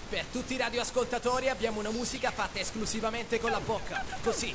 Per tutti i radioascoltatori abbiamo una musica fatta esclusivamente con la bocca, così.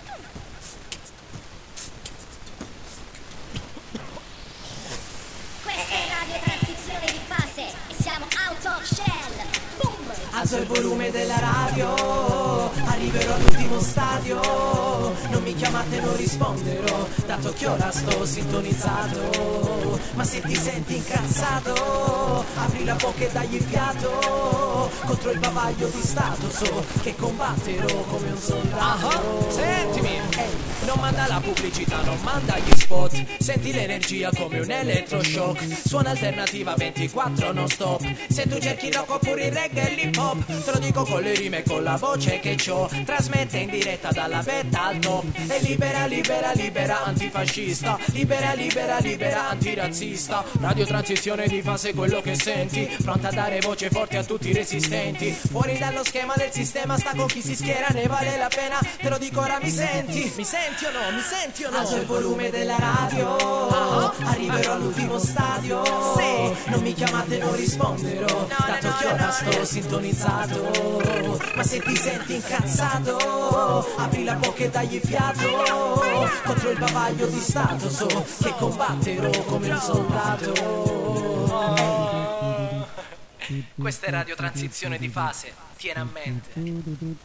Questa è Radio Transizione di Fase e siamo out of shell. Boom! Alzo il volume della radio, arriverò all'ultimo stadio. Non mi chiamate, non risponderò, dato che ora sto sintonizzato. Ma se ti senti incazzato, apri la bocca e dagli fiato. Contro il bavaglio di Stato so che combatterò come un soldato. Sentimi, non manda la pubblicità, non manda gli spot. Senti l'energia come un elettroshock. Suona alternativa 24 non stop. Se tu cerchi rock oppure il reggae e l'hip hop, te lo dico con le rime e con la voce che c'ho. Trasmette in diretta dalla vetta al top. E libera, libera, libera antifascista. Libera, libera, libera antirazzista. Radio Transizione di Fase, quello che senti. Pronta a dare voce forte a tutti i resistenti. Fuori dallo schema del sistema sta con chi si schiera. Ne vale la pena, te lo dico ora, mi senti? Mi senti o no? Mi senti o no? Alzo il volume della radio, arriverò all'ultimo stadio. Sì. Non mi chiamate, non risponderò, dato che ora sto sintonizzato. Ma se ti senti incazzato, apri la bocca e dagli fiato. Contro il bavaglio di Stato so che combatterò come un soldato. Questa è Radio Transizione di Fase, tieni a mente.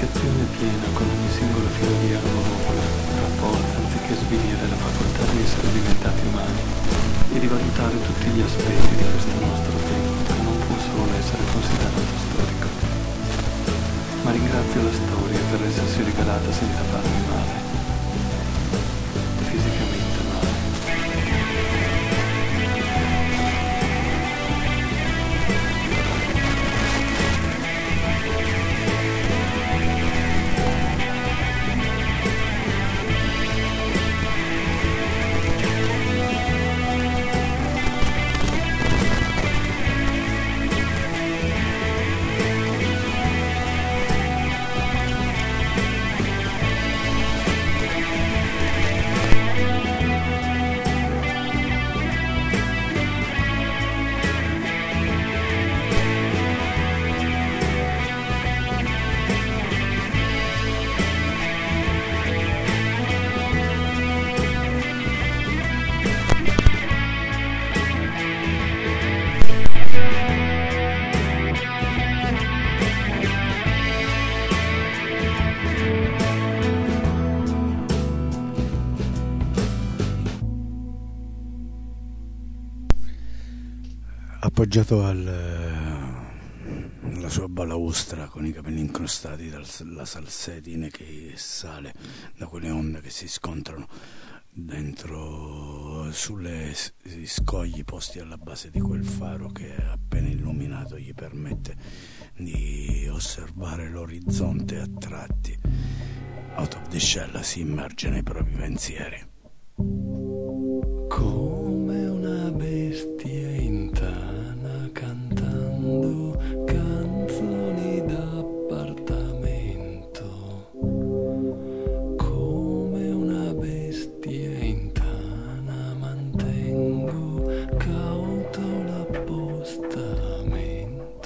un'unificazione piena con ogni singolo filo di armonia, rapporta anziché svilire la facoltà di essere diventati umani e di valutare tutti gli aspetti di questo nostro tempo che non può solo essere considerato storico. Ma ringrazio la storia per essersi rivelata senza farmi male, fisicamente male. Appoggiato alla sua balaustra con i capelli incrostati dalla salsedine che sale da quelle onde che si scontrano dentro sulle scogli posti alla base di quel faro che appena illuminato gli permette di osservare l'orizzonte a tratti. Out of the Shell si immerge nei propri pensieri. Come una bestia in tana cantando canzoni d'appartamento. Come una bestia in tana mantengo cauto l'appostamento.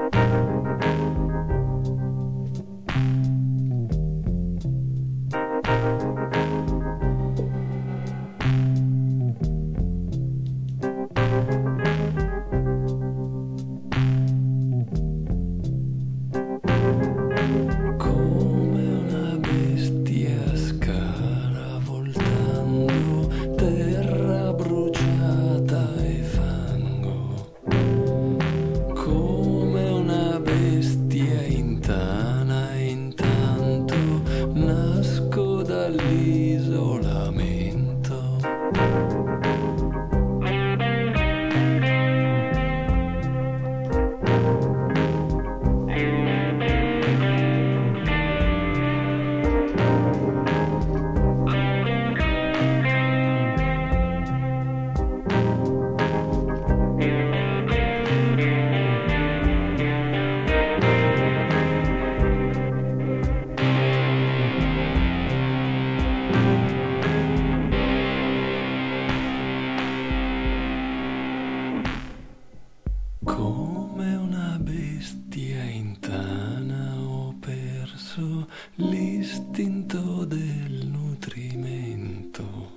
Come una bestia in tana ho perso l'istinto del nutrimento.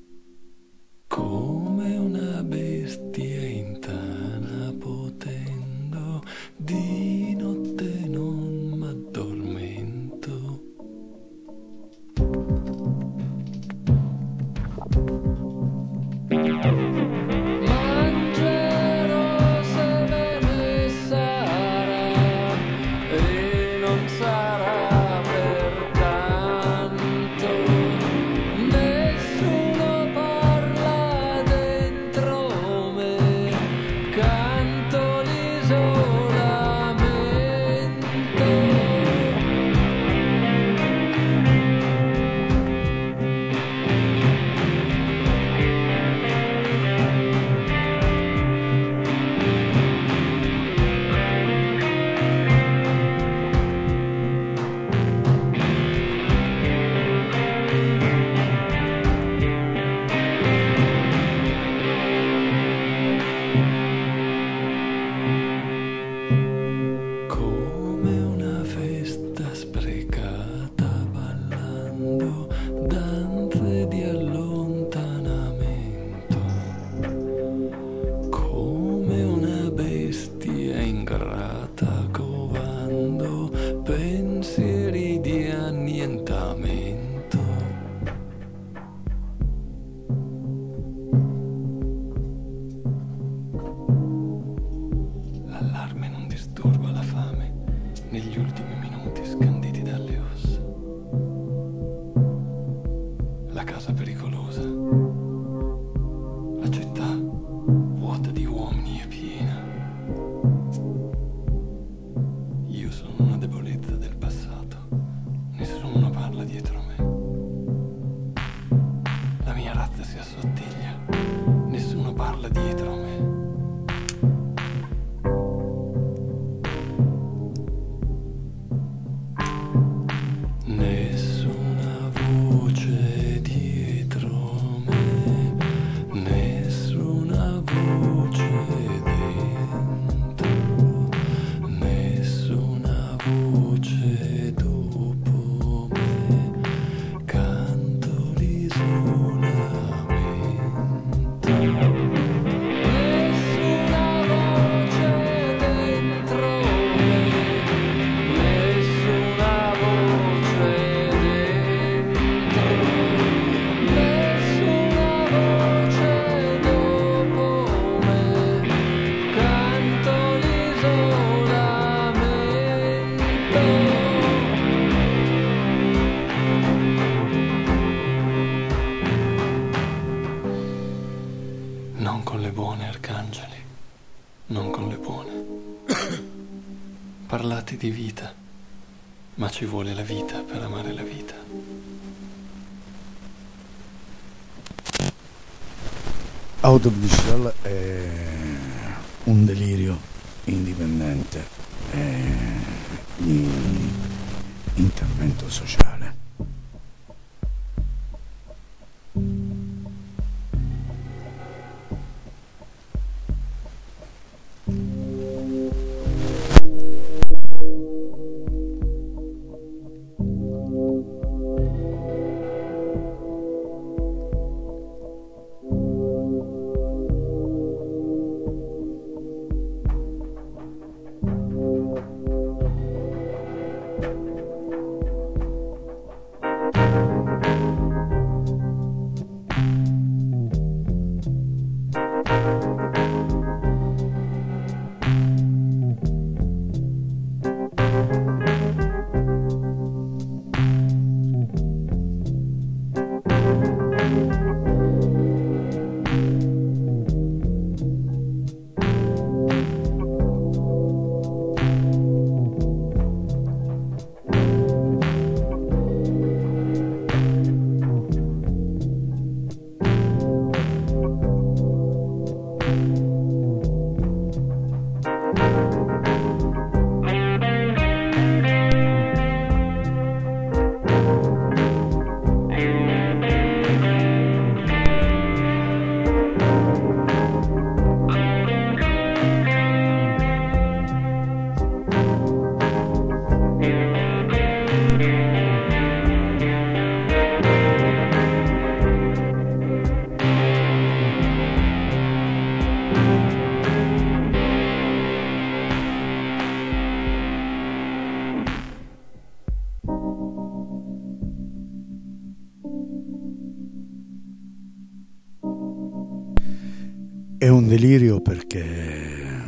Come una bestia in tana potendo di notte non m'addormento. Nessuno parla dentro cosa pericolosa. La città, vuota di uomini e piena. Io sono una debolezza del passato. Nessuno parla dietro me. La mia razza si assottiglia. Nessuno parla dietro me. Nessuna voce dietro me, nessuna voce dentro, nessuna voce dopo me, canto l'isolamento. Nessuna voce dentro me, nessuna voce dentro, nessuna voce dopo me, canto l'isolamento. Non con le buone, arcangeli, non con le buone. Parlate di vita, ma ci vuole la vita per amare la vita. Out of the Shell è un delirio indipendente, è di intervento sociale. È un delirio perché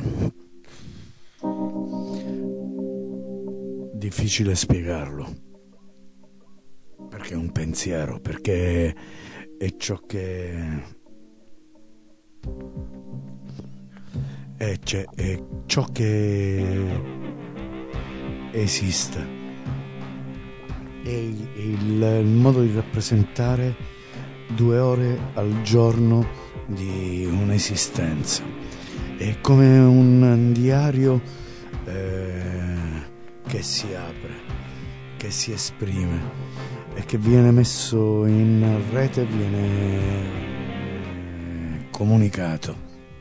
difficile spiegarlo, perché è un pensiero, perché è ciò che è ciò che esiste, è il modo di rappresentare 2 ore al giorno di un'esistenza. È come un diario che si apre, che si esprime e che viene messo in rete, viene comunicato.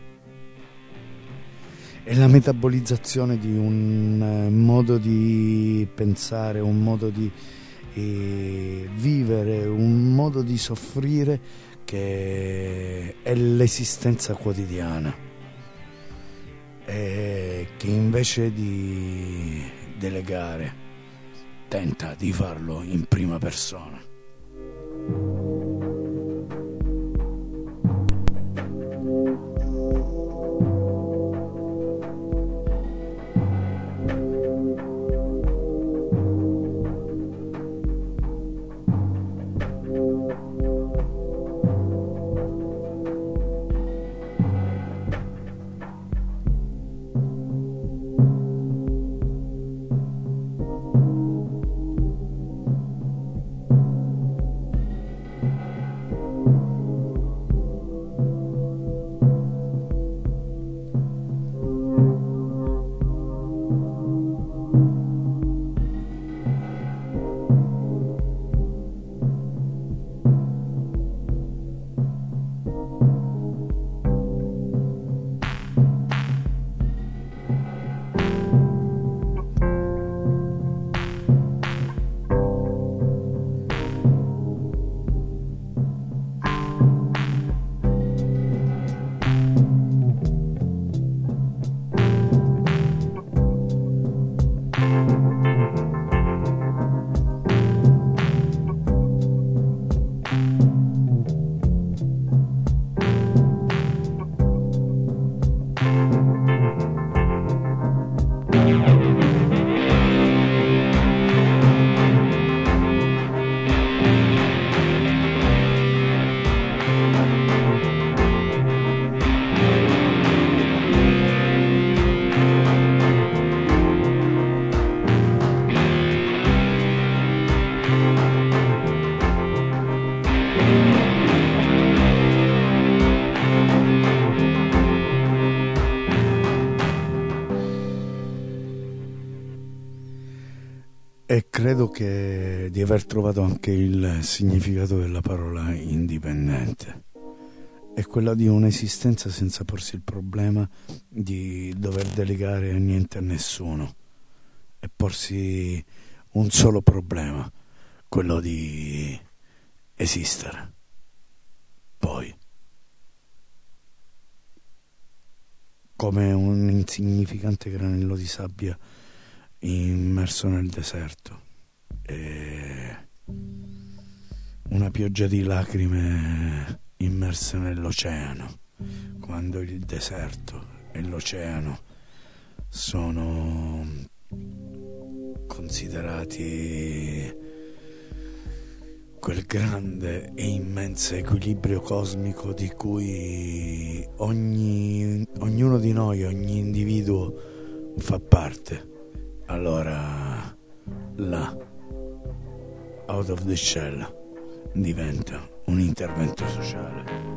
È la metabolizzazione di un modo di pensare, un modo di vivere, un modo di soffrire che è l'esistenza quotidiana e che invece di delegare tenta di farlo in prima persona. credo di aver trovato anche il significato della parola indipendente. È quella di un'esistenza senza porsi il problema di dover delegare a niente a nessuno e porsi un solo problema, quello di esistere. Poi, come un insignificante granello di sabbia immerso nel deserto e una pioggia di lacrime immerse nell'oceano, quando il deserto e l'oceano sono considerati quel grande e immenso equilibrio cosmico di cui ognuno di noi, ogni individuo fa parte. Allora là, Out of the Shell diventa un intervento sociale.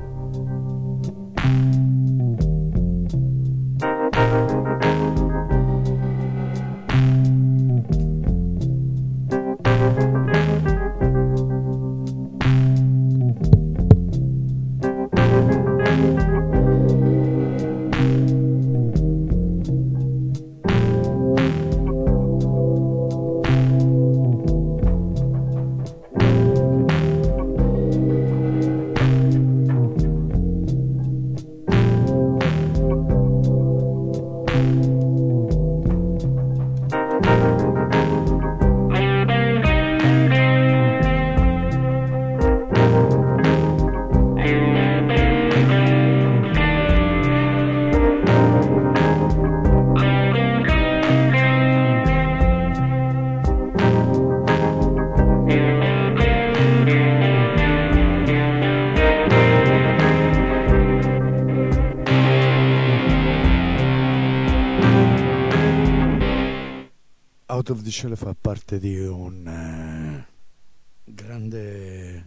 Out of the Shell fa parte di un grande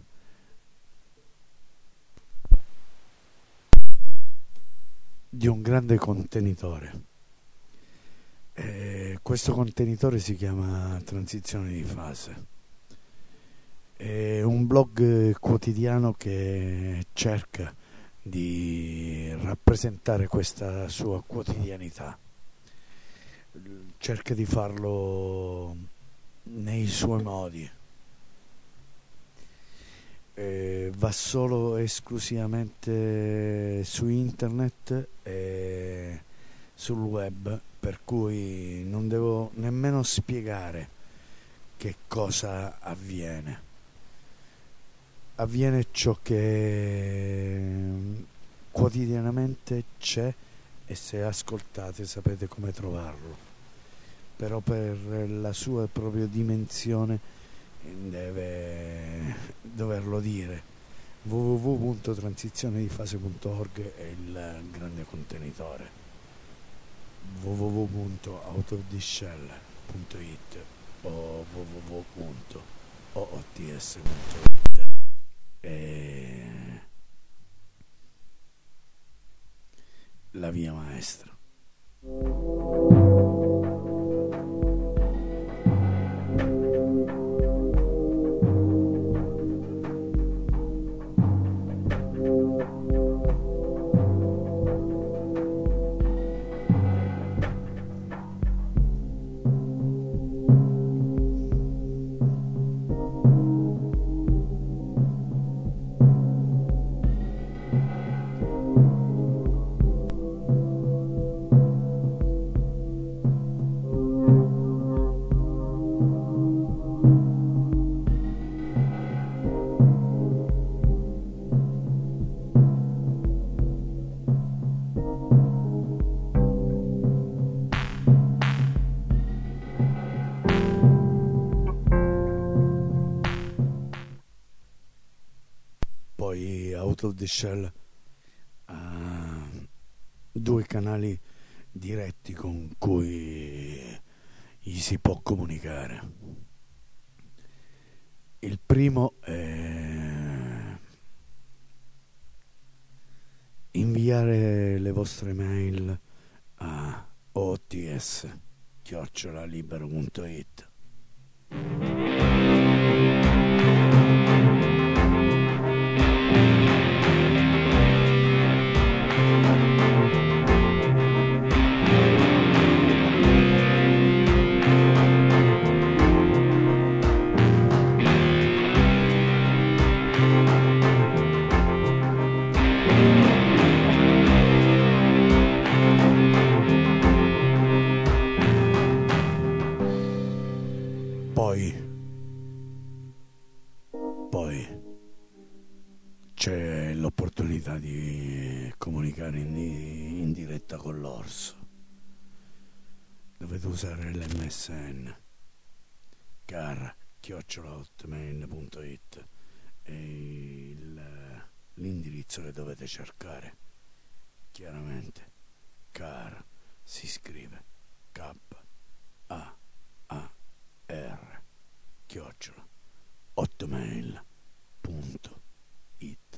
contenitore. Questo contenitore si chiama Transizione di fase. È un blog quotidiano che cerca di rappresentare questa sua quotidianità. Cerca di farlo nei suoi modi. Va solo esclusivamente su internet e sul web, per cui non devo nemmeno spiegare che cosa avviene. Avviene ciò che quotidianamente c'è, e se ascoltate sapete come trovarlo, però per la sua propria dimensione deve doverlo dire. www.transizionedifase.org è il grande contenitore, www.outoftheshell.it o www.oots.it è la via maestra. Out of the Shell ha 2 canali diretti con cui gli si può comunicare. Il primo è inviare le vostre mail a ots@libero.it. c'è l'opportunità di comunicare in diretta con l'Orso. Dovete usare l'MSN car@hotmail.it e l'indirizzo che dovete cercare. Chiaramente car si scrive KAAR @hotmail.it.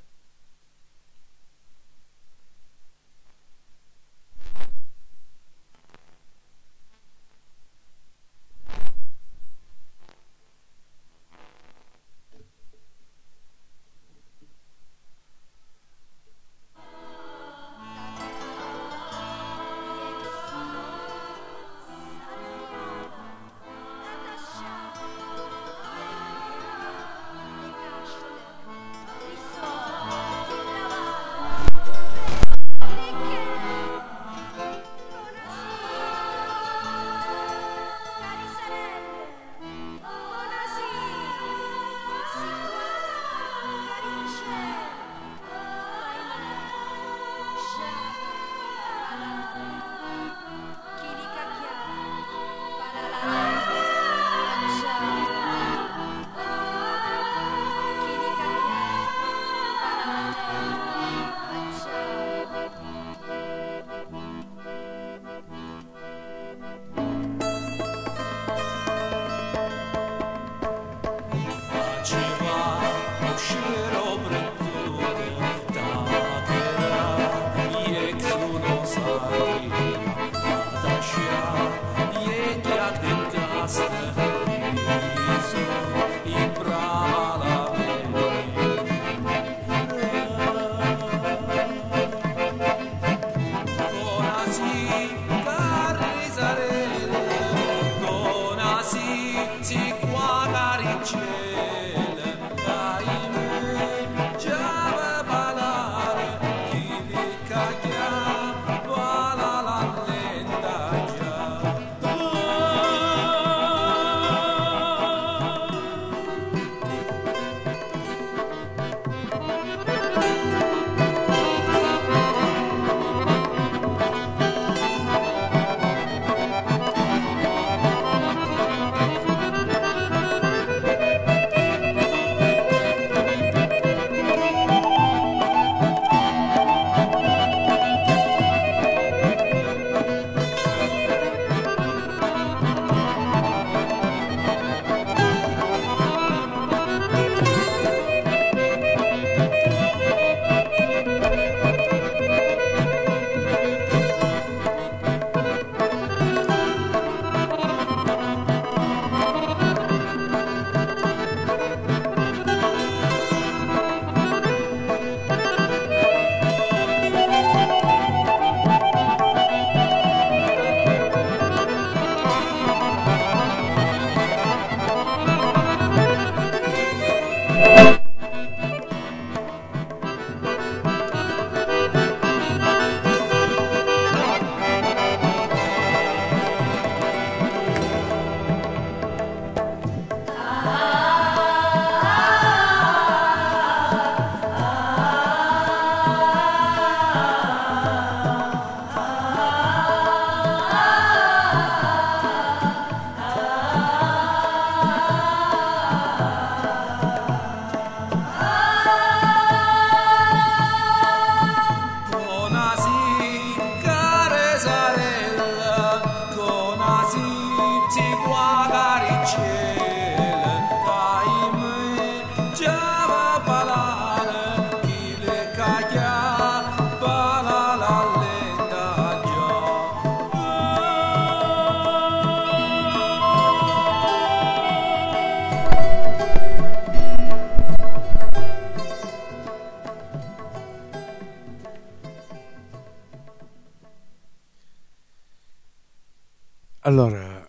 Allora,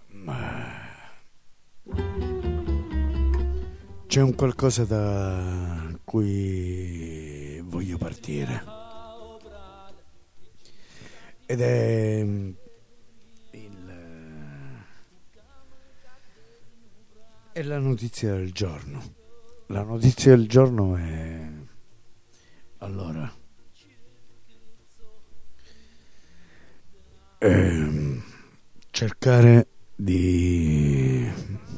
c'è un qualcosa da cui voglio partire ed è la notizia del giorno. La notizia del giorno è Allora, cercare di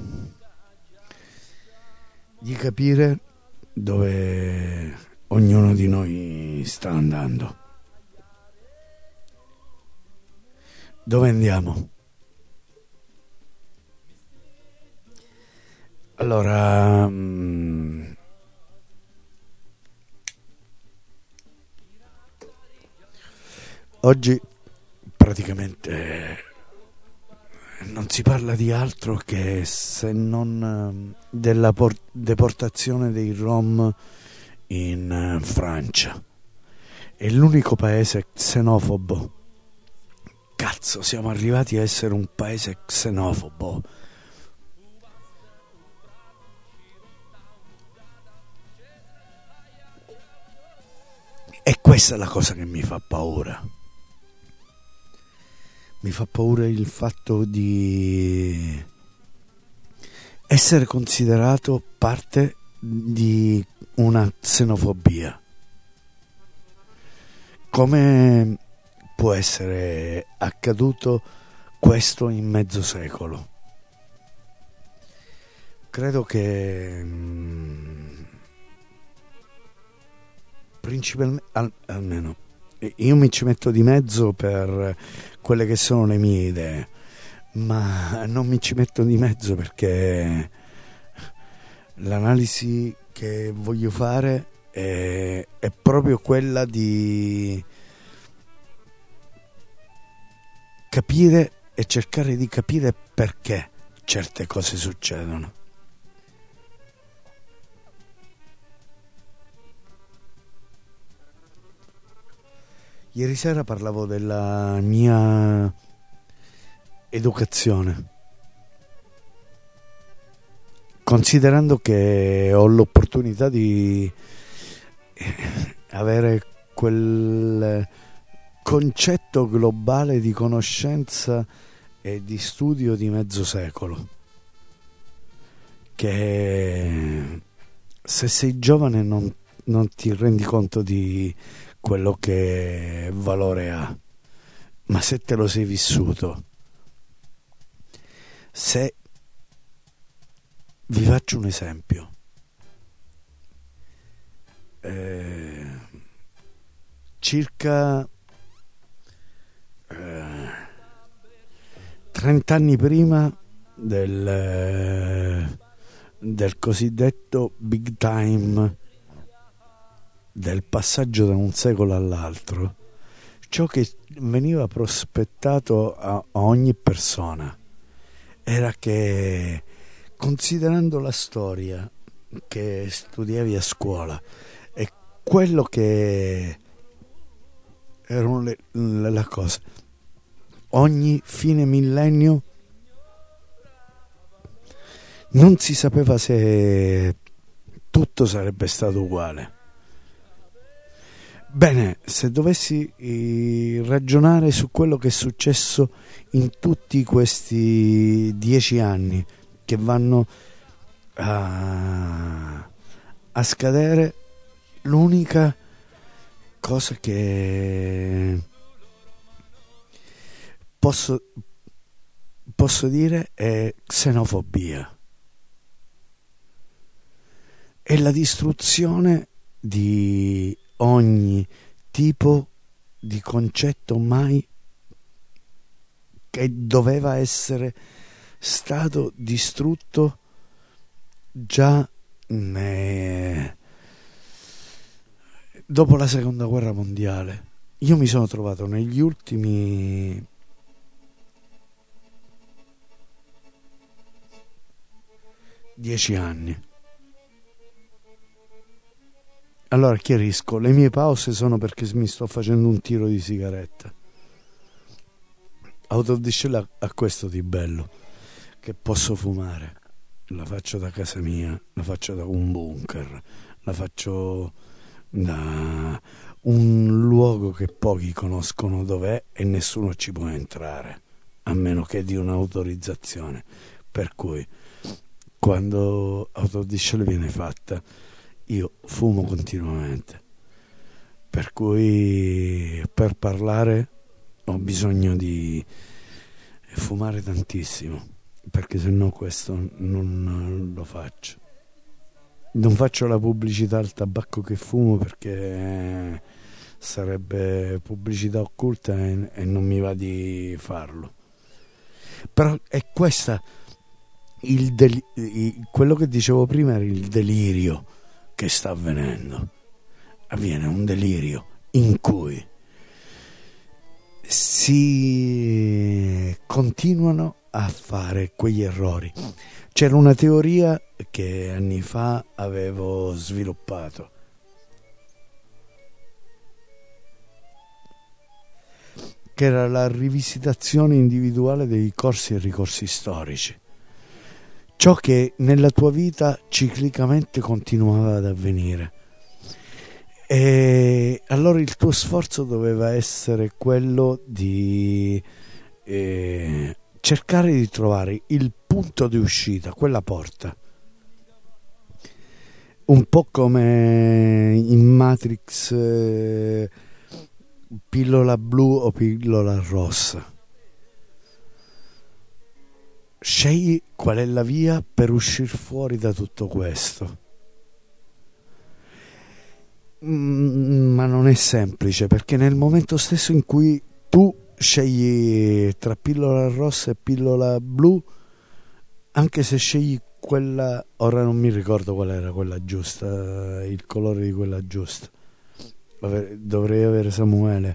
capire dove ognuno di noi sta andando, dove andiamo. Allora, oggi praticamente non si parla di altro che se non della deportazione dei Rom in Francia. È l'unico paese xenofobo. Cazzo, siamo arrivati a essere un paese xenofobo. E questa è la cosa che mi fa paura. Mi fa paura il fatto di essere considerato parte di una xenofobia. Come può essere accaduto questo in mezzo secolo? Credo che principalmente, almeno io mi ci metto di mezzo per quelle che sono le mie idee, ma non mi ci metto di mezzo perché l'analisi che voglio fare è proprio quella di capire e cercare di capire perché certe cose succedono. Ieri sera parlavo della mia educazione, considerando che ho l'opportunità di avere quel concetto globale di conoscenza e di studio di mezzo secolo, che se sei giovane non ti rendi conto di quello che valore ha, ma se te lo sei vissuto, se vi faccio un esempio, circa 30 anni prima del cosiddetto big time, del passaggio da un secolo all'altro, ciò che veniva prospettato a ogni persona era che, considerando la storia che studiavi a scuola e quello che erano le cose, ogni fine millennio non si sapeva se tutto sarebbe stato uguale. Bene, se dovessi ragionare su quello che è successo in tutti questi 10 anni che vanno a scadere, l'unica cosa che posso dire è xenofobia. È la distruzione di ogni tipo di concetto mai che doveva essere stato distrutto già dopo la seconda guerra mondiale. Io mi sono trovato negli ultimi 10 anni. Allora chiarisco, le mie pause sono perché mi sto facendo un tiro di sigaretta. Out of the Shell ha questo di bello, che posso fumare. La faccio da casa mia, la faccio da un bunker, la faccio da un luogo che pochi conoscono dov'è e nessuno ci può entrare, a meno che di un'autorizzazione. Per cui, quando Out of the Shell viene fatta, io fumo continuamente. per cui per parlare ho bisogno di fumare tantissimo, perché sennò questo non lo faccio. Non faccio la pubblicità al tabacco che fumo perché sarebbe pubblicità occulta e non mi va di farlo. Però è questa quello che dicevo prima era il delirio che sta avvenendo. Avviene un delirio in cui si continuano a fare quegli errori. C'era una teoria che anni fa avevo sviluppato, che era la rivisitazione individuale dei corsi e ricorsi storici, ciò che nella tua vita ciclicamente continuava ad avvenire. E allora il tuo sforzo doveva essere quello di cercare di trovare il punto di uscita, quella porta, un po' come in Matrix, pillola blu o pillola rossa. Scegli qual è la via per uscire fuori da tutto questo. Ma non è semplice, perché nel momento stesso in cui tu scegli tra pillola rossa e pillola blu, anche se scegli quella, ora non mi ricordo qual era quella giusta, il colore di quella giusta, dovrei avere Samuele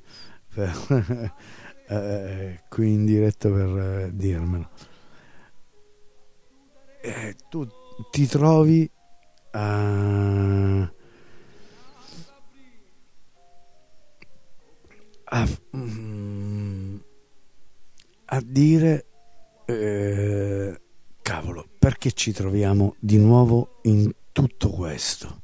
qui in diretta per dirmelo. Tu ti trovi a dire cavolo, perché ci troviamo di nuovo in tutto questo?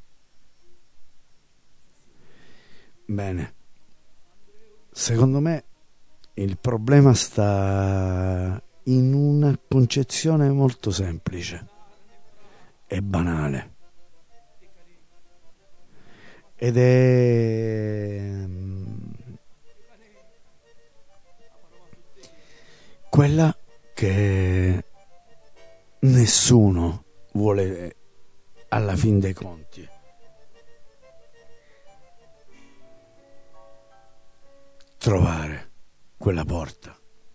Bene, secondo me il problema sta in una concezione molto semplice e banale, ed è quella che nessuno vuole alla fin dei conti. Trovare quella porta.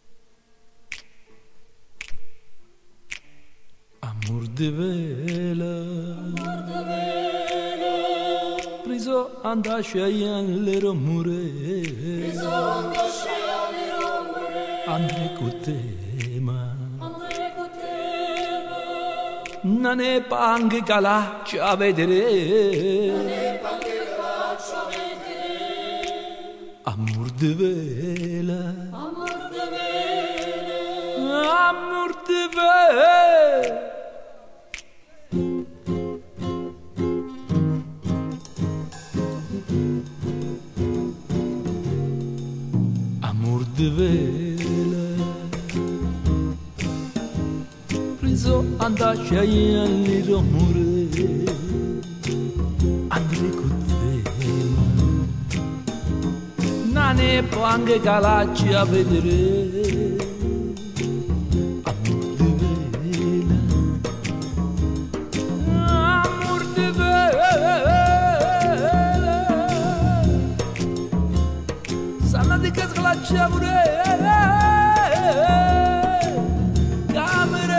Amor de vela, priso andasciaien le romure, andre cutema, nane pang galaccia a vedere, amor de vela, amor de vela, amor de vela. Amor de vela, priso andascia in romore, andre cutema, nane pange galacci a vedere, amor de vela, amor de vela, sana di che glaccia pure, camere,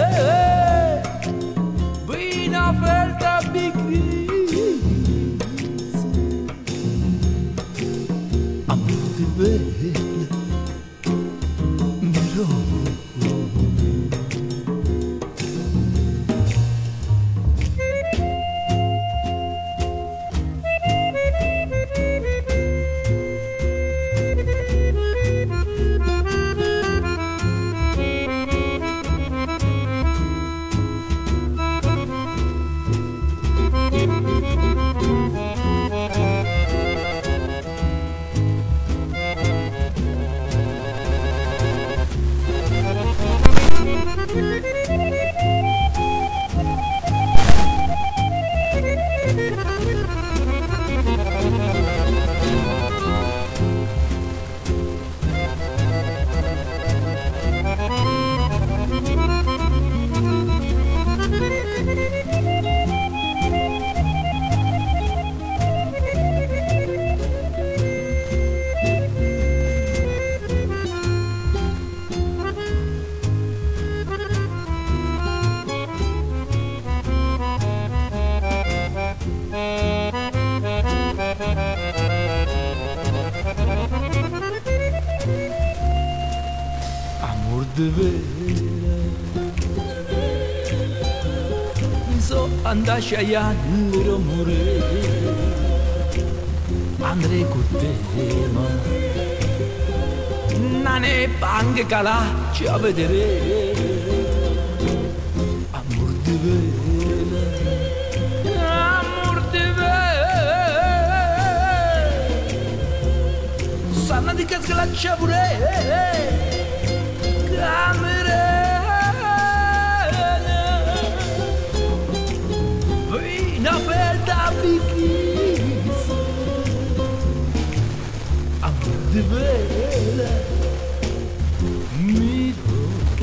vina felta bicri, amor de vela, miro. di vele so andaci a iannero more andrei con te ma non è banche calacci a vedere amor di vele amor di vele sanno di che scalaccia pure na felda bikis amor de vela miro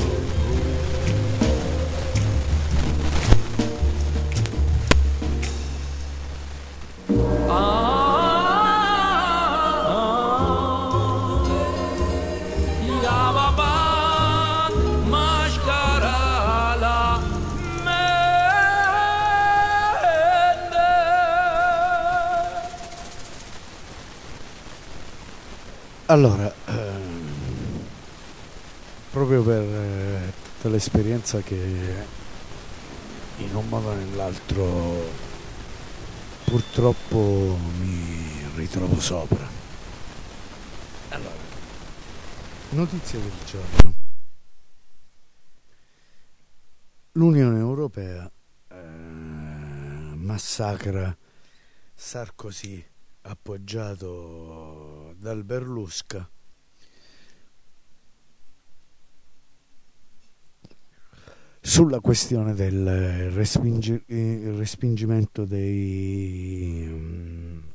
Allora, proprio per tutta l'esperienza che in un modo o nell'altro purtroppo mi ritrovo sopra. Allora, notizie del giorno. L'Unione Europea massacra Sarkozy, appoggiato dal Berlusca, sulla questione del respingimento dei,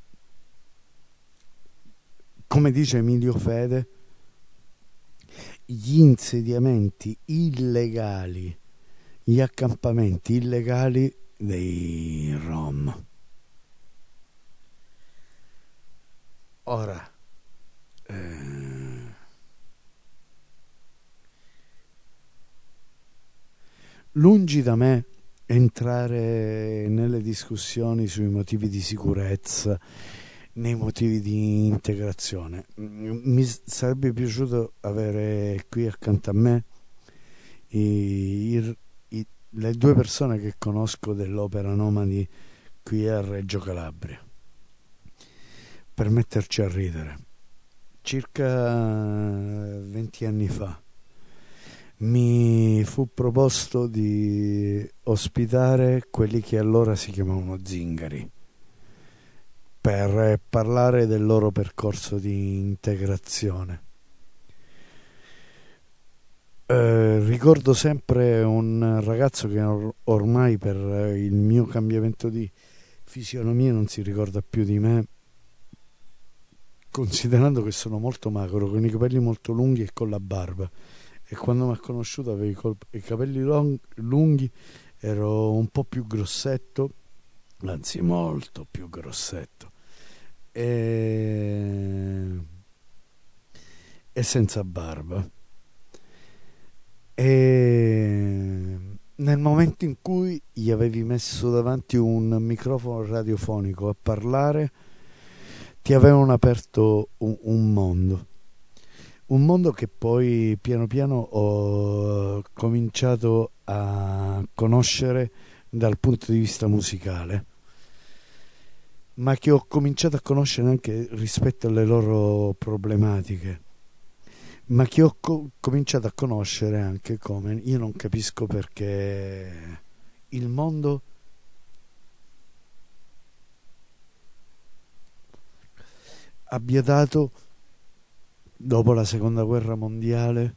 come dice Emilio Fede, gli insediamenti illegali, gli accampamenti illegali dei Rom. Ora, lungi da me entrare nelle discussioni sui motivi di sicurezza, nei motivi di integrazione. Mi sarebbe piaciuto avere qui accanto a me le due persone che conosco dell'Opera Nomadi qui a Reggio Calabria, per metterci a ridere. Circa 20 anni fa mi fu proposto di ospitare quelli che allora si chiamavano zingari, per parlare del loro percorso di integrazione. Ricordo sempre un ragazzo che ormai per il mio cambiamento di fisionomia non si ricorda più di me, considerando che sono molto magro, con i capelli molto lunghi e con la barba, e quando mi ha conosciuto avevo i capelli lunghi, ero un po' più grossetto, anzi molto più grossetto, e senza barba. E nel momento in cui gli avevi messo davanti un microfono radiofonico a parlare, ti avevano aperto un mondo che poi piano piano ho cominciato a conoscere dal punto di vista musicale, ma che ho cominciato a conoscere anche rispetto alle loro problematiche, ma che ho cominciato a conoscere anche come io non capisco perché il mondo abbia dato, dopo la seconda guerra mondiale,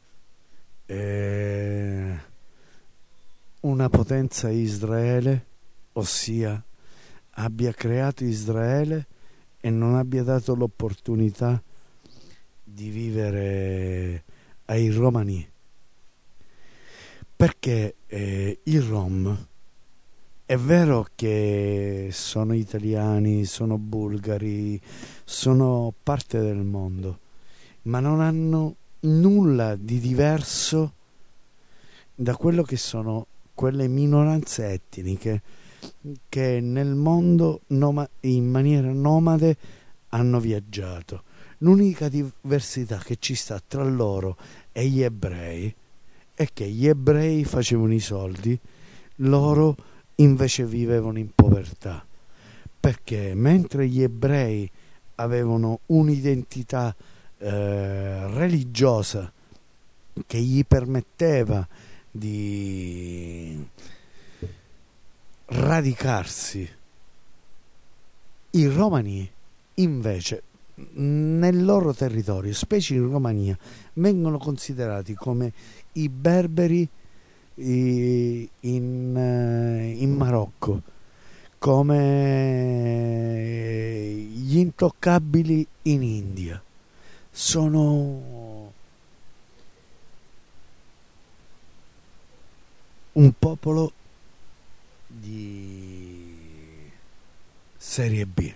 una potenza a Israele, ossia abbia creato Israele e non abbia dato l'opportunità di vivere ai romani, perché i Rom è vero che sono italiani, sono bulgari, sono parte del mondo, ma non hanno nulla di diverso da quello che sono quelle minoranze etniche che nel mondo in maniera nomade hanno viaggiato. L'unica diversità che ci sta tra loro e gli ebrei è che gli ebrei facevano i soldi, loro invece vivevano in povertà, perché mentre gli ebrei avevano un'identità religiosa che gli permetteva di radicarsi, i romani invece nel loro territorio, specie in Romania, vengono considerati come i berberi in Marocco, come gli intoccabili in India. Sono un popolo di serie B.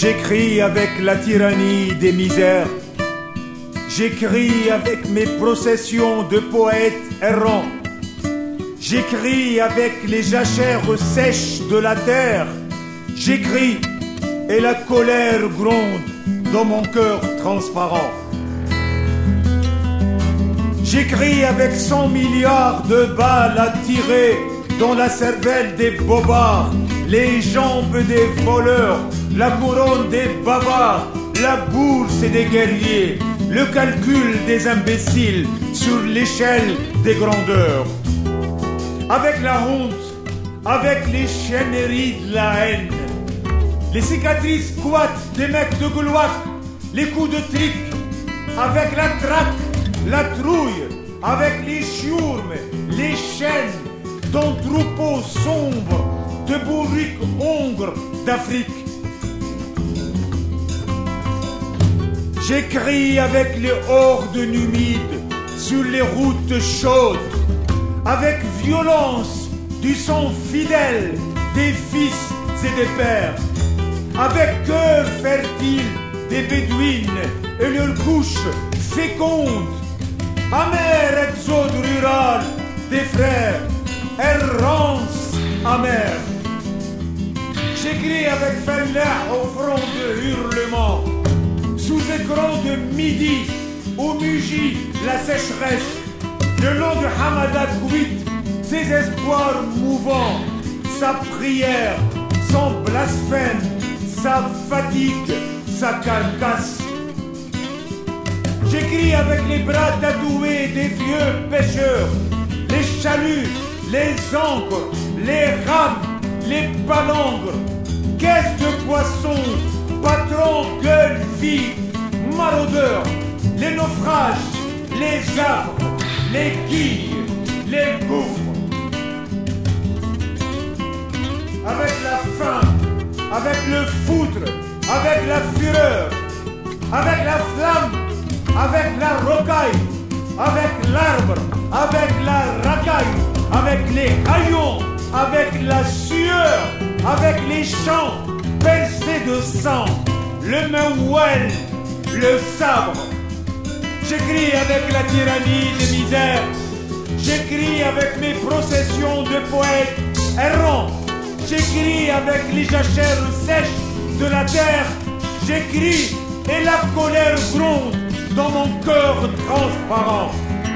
J'écris avec la tyrannie des misères. J'écris avec mes processions de poètes errants. J'écris avec les jachères sèches de la terre. J'écris et la colère gronde dans mon cœur transparent. J'écris avec 100 milliards de balles à tirer dans la cervelle des bobards, les jambes des voleurs, la couronne des bavards, la bourse des guerriers, le calcul des imbéciles sur l'échelle des grandeurs. Avec la honte, avec les chaîneries de la haine, les cicatrices squattes des mecs de Gaulois, les coups de trique, avec la traque, la trouille, avec les chiourmes, les chaînes, dans troupeaux sombres de bourriques hongres d'Afrique. J'écris avec les hordes humides sur les routes chaudes, avec violence du sang fidèle des fils et des pères, avec cœur fertile des bédouines et leurs couches fécondes, amer exode rural des frères, errance amère. J'écris avec Fellah au front de hurlement, sous écran de midi, au Muji, la sécheresse, le long de Hamada Kouit, ses espoirs mouvants, sa prière, son blasphème, sa fatigue, sa carcasse. J'écris avec les bras tatoués des vieux pêcheurs, les chaluts, les ancres, les rames, les palangres, caisses de poissons, patrons, gueules, vies, maraudeurs, les naufrages, les arbres, les quilles, les gouffres. Avec la faim, avec le foudre, avec la fureur, avec la flamme, avec la rocaille, avec l'arbre, avec la racaille, avec les haillons, avec la sueur, avec les champs percés de sang, le mewel, le sabre. J'écris avec la tyrannie des misères, j'écris avec mes processions de poètes errants, j'écris avec les jachères sèches de la terre, j'écris et la colère gronde dans mon cœur transparent.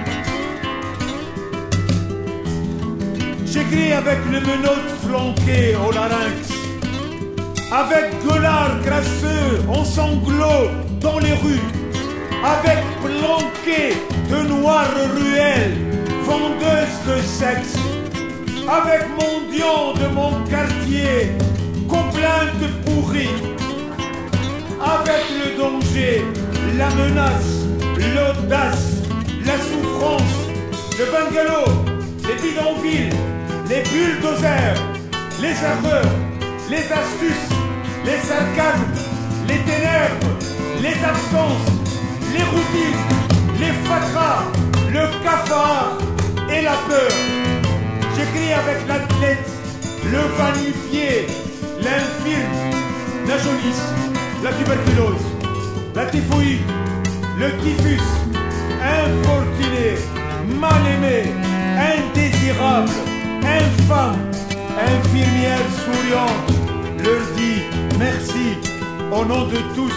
J'écris avec le menottes flanqué au larynx, avec gueulards crasseux en sanglots dans les rues, avec planqué de noires ruelles, vendeuses de sexe, avec mendiants de mon quartier, complaintes pourries, avec le danger, la menace, l'audace, la souffrance, le bungalow, les bidonvilles, les bulldozers, les erreurs, les astuces, les sarcasmes, les ténèbres, les absences, les routines, les fatras, le cafard et la peur. J'écris avec l'athlète, le vanifié, l'infirme, la jaunisse, la tuberculose, la typhoïde, le typhus, infortuné, mal aimé, indésirable, infâme, infirmière souriante, leur dit merci au nom de tous.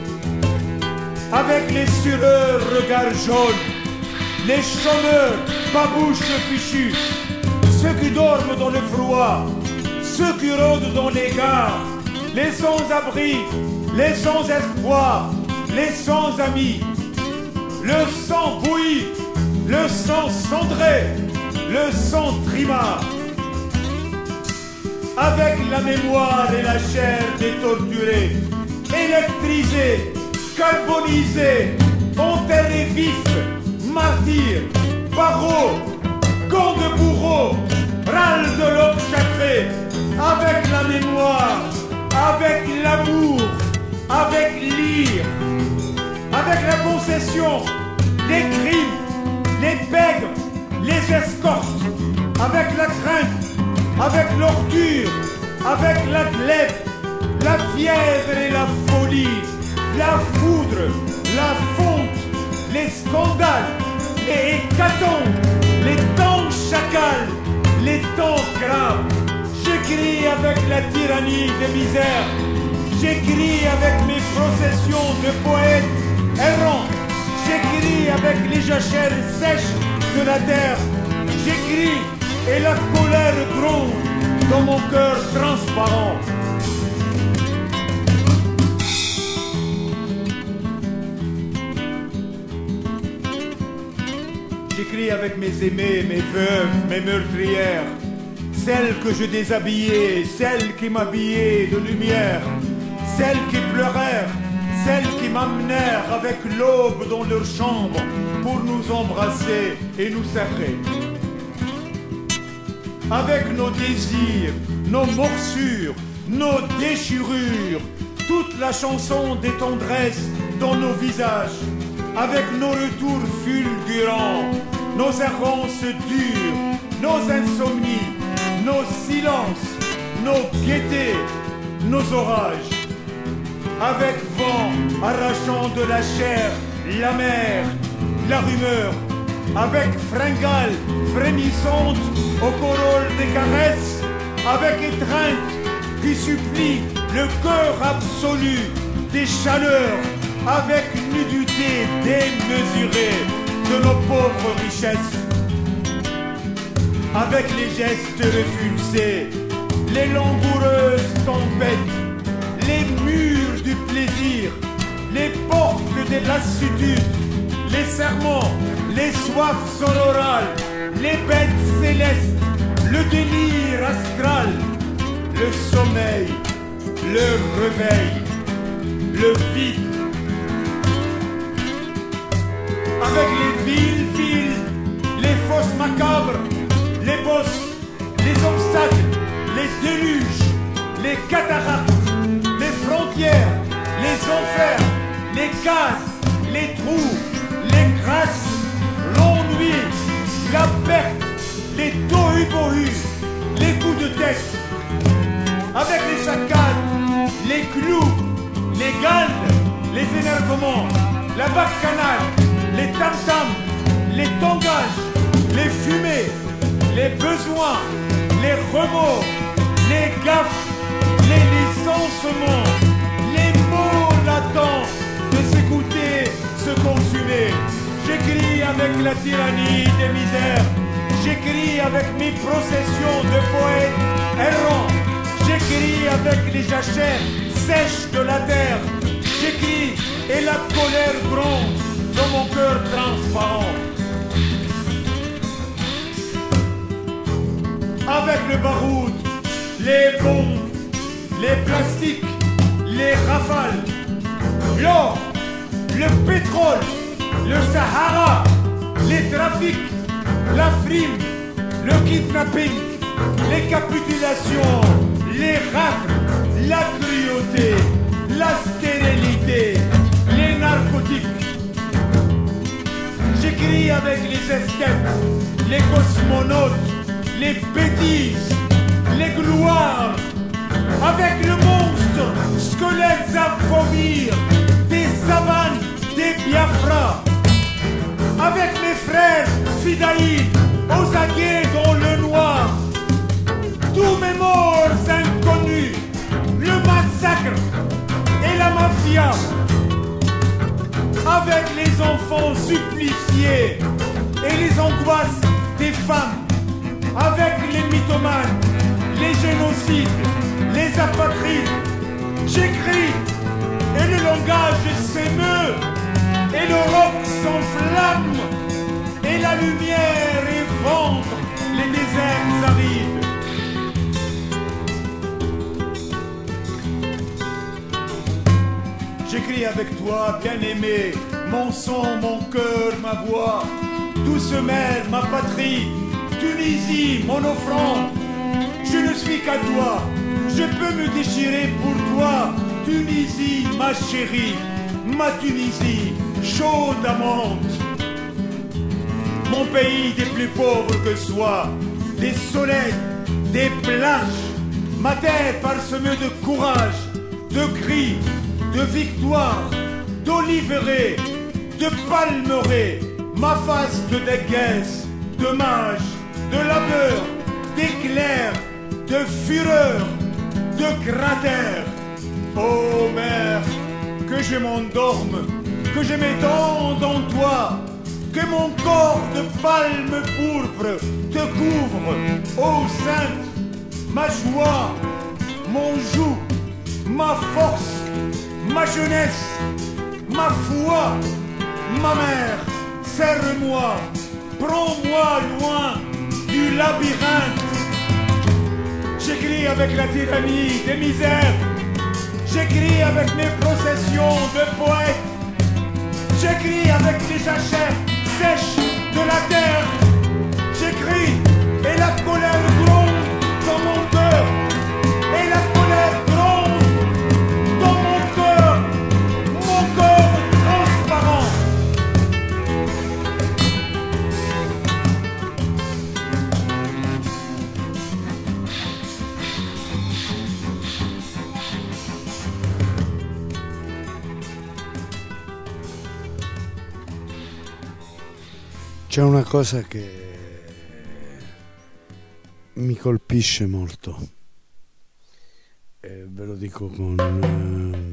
Avec les sureurs regards jaunes, les chômeurs babouches fichus, ceux qui dorment dans le froid, ceux qui rôdent dans les gares, les sans-abri, les sans-espoir, les sans-amis, le sang bouilli, le sang cendré, le sang trimard. Avec la mémoire et la chair des torturés, électrisés, carbonisés, enterrés vifs, martyrs, barreaux, gants de bourreaux, râles de l'homme sacré, avec la mémoire, avec l'amour, avec l'ire, avec la concession, les crimes, les pègres, les escortes, avec la crainte, avec l'ordure, avec la glaive, la fièvre et la folie, la foudre, la fonte, les scandales, les hécatombes, les temps chacals, les temps graves. J'écris avec la tyrannie des misères, j'écris avec mes processions de poètes errants, j'écris avec les jachères sèches de la terre, j'écris et la colère gronde dans mon cœur transparent. J'écris avec mes aimées, mes veuves, mes meurtrières, celles que je déshabillais, celles qui m'habillaient de lumière, celles qui pleurèrent, celles qui m'amenèrent avec l'aube dans leur chambre pour nous embrasser et nous serrer. Avec nos désirs, nos morsures, nos déchirures, toute la chanson des tendresses dans nos visages, avec nos retours fulgurants, nos errances dures, nos insomnies, nos silences, nos gaietés, nos orages, avec vent arrachant de la chair, la mer, la rumeur, avec fringales frémissantes aux corolles des caresses, avec étreinte qui supplie le cœur absolu des chaleurs, avec nudité démesurée de nos pauvres richesses, avec les gestes révulsés, les langoureuses tempêtes, les murs du plaisir, les portes des lassitudes, les serments, les soifs aurorales, les bêtes célestes, le délire astral, le sommeil, le réveil, le vide. Avec les villes, les fosses macabres, les bosses, les obstacles, les déluges, les cataractes, les frontières, les enfers, les cases, les trous, les grâces, l'ennui, la perte, les tohu-bohu, les coups de tête, avec les saccades, les clous, les galdes, les énervements, la bacchanale, les tam-tams, les tangages, les fumées, les besoins, les remords, les gaffes, les licenciements, les mots latents de s'écouter, se consumer. J'écris avec la tyrannie des misères, j'écris avec mes processions de poètes errants, j'écris avec les jachères sèches de la terre, j'écris et la colère gronde dans mon cœur transparent. Avec le baroud, les bombes, les plastiques, les rafales, l'or, le pétrole, le Sahara, les trafics, la frime, le kidnapping, les capitulations, les rafles, la cruauté, la stérilité, les narcotiques. J'écris avec les esthètes, les cosmonautes, les bêtises, les gloires, avec le monstre, squelettes à vomir, des savanes, des Biafra, avec mes frères Fidaï, aux aguets dans le noir, tous mes morts inconnus, le massacre et la mafia, avec les enfants suppliciés et les angoisses des femmes, avec les mythomanes, les génocides, les apatrides. J'écris et le langage s'émeut et le roc s'enflamme et la lumière évente les déserts arides. J'écris avec toi, bien-aimé, mon sang, mon cœur, ma voix, douce mère, ma patrie, Tunisie, mon offrande. Je ne suis qu'à toi, je peux me déchirer pour toi, Tunisie, ma chérie, ma Tunisie, chaude amante. Mon pays des plus pauvres que soit, des soleils, des plages, ma terre parsemée de courage, de cris, de victoire, d'oliveraies, de palmeraies, ma face de déguesse, de mage, de labeur, d'éclairs, de fureur, de cratères. Ô mère, que je m'endorme, que je m'étende en toi, que mon corps de palme pourpre te couvre, ô sainte, ma joie, mon joug, ma force, ma jeunesse, ma foi, ma mère, serre-moi, prends-moi loin du labyrinthe. J'écris avec la tyrannie des misères, j'écris avec mes processions de poètes, j'écris avec les jachères sèches de la terre, j'écris et la colère gronde dans mon cœur, et la colère gronde dans mon cœur transparent. C'è una cosa che mi colpisce molto, e ve lo dico con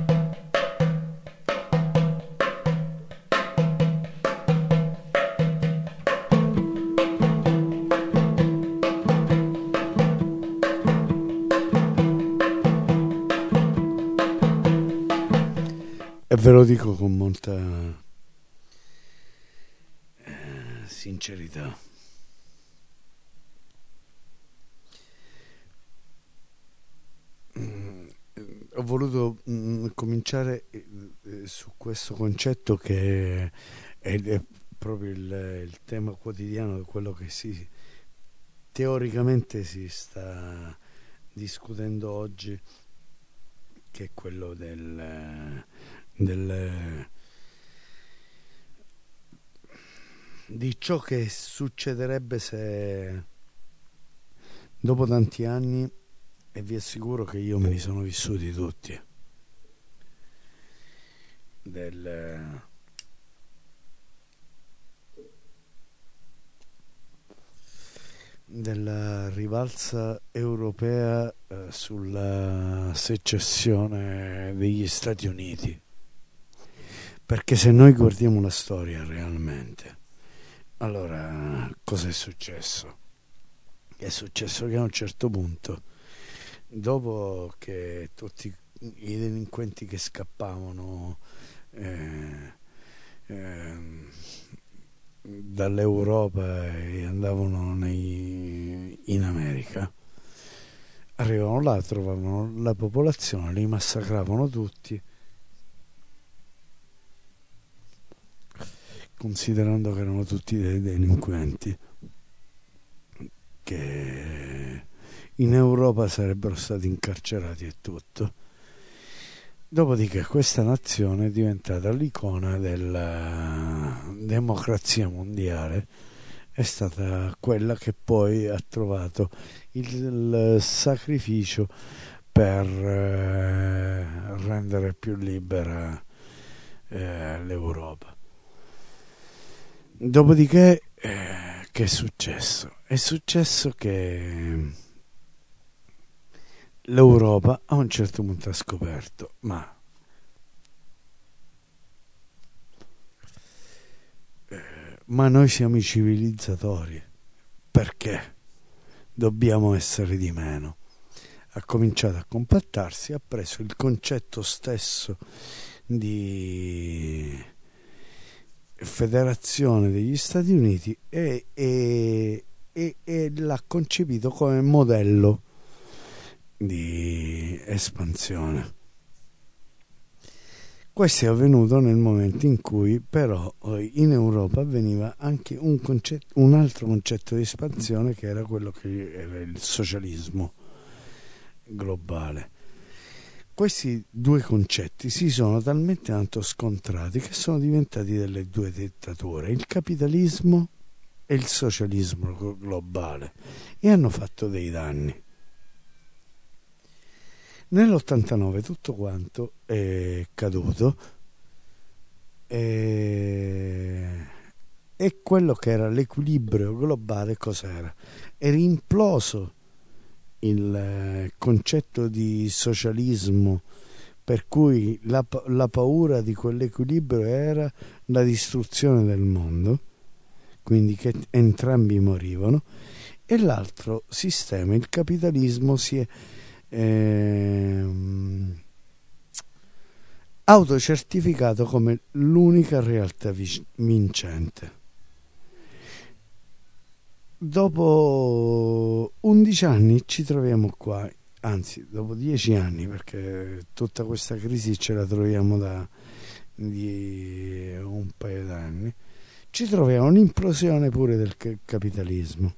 molta sincerità. Ho voluto cominciare su questo concetto che è proprio il tema quotidiano, quello che teoricamente si sta discutendo oggi, che è quello di ciò che succederebbe se dopo tanti anni, e vi assicuro che io me li sono vissuti tutti, della rivalsa europea sulla secessione degli Stati Uniti, perché se noi guardiamo la storia realmente, allora cosa è successo? È successo che a un certo punto, dopo che tutti i delinquenti che scappavano dall'Europa e andavano in America, arrivavano là, trovavano la popolazione, li massacravano tutti, considerando che erano tutti dei delinquenti che in Europa sarebbero stati incarcerati e tutto. Dopodiché questa nazione è diventata l'icona della democrazia mondiale, è stata quella che poi ha trovato il sacrificio per rendere più libera l'Europa. Dopodiché che è successo? È successo che l'Europa a un certo punto ha scoperto, ma noi siamo i civilizzatori, perché dobbiamo essere di meno? Ha cominciato a compattarsi, ha preso il concetto stesso di federazione degli Stati Uniti e l'ha concepito come modello di espansione. Questo è avvenuto nel momento in cui però in Europa avveniva anche un altro concetto di espansione, che era quello che era il socialismo globale. Questi due concetti si sono talmente tanto scontrati che sono diventati delle due dittature, il capitalismo e il socialismo globale, e hanno fatto dei danni. Nell'89 tutto quanto è caduto e quello che era l'equilibrio globale cos'era? Era imploso il concetto di socialismo, per cui la paura di quell'equilibrio era la distruzione del mondo, quindi che entrambi morivano, e l'altro sistema, il capitalismo, si è autocertificato come l'unica realtà vincente. Dopo 11 anni ci troviamo qua, anzi dopo 10 anni, perché tutta questa crisi ce la troviamo di un paio d'anni, ci troviamo un'implosione pure del capitalismo.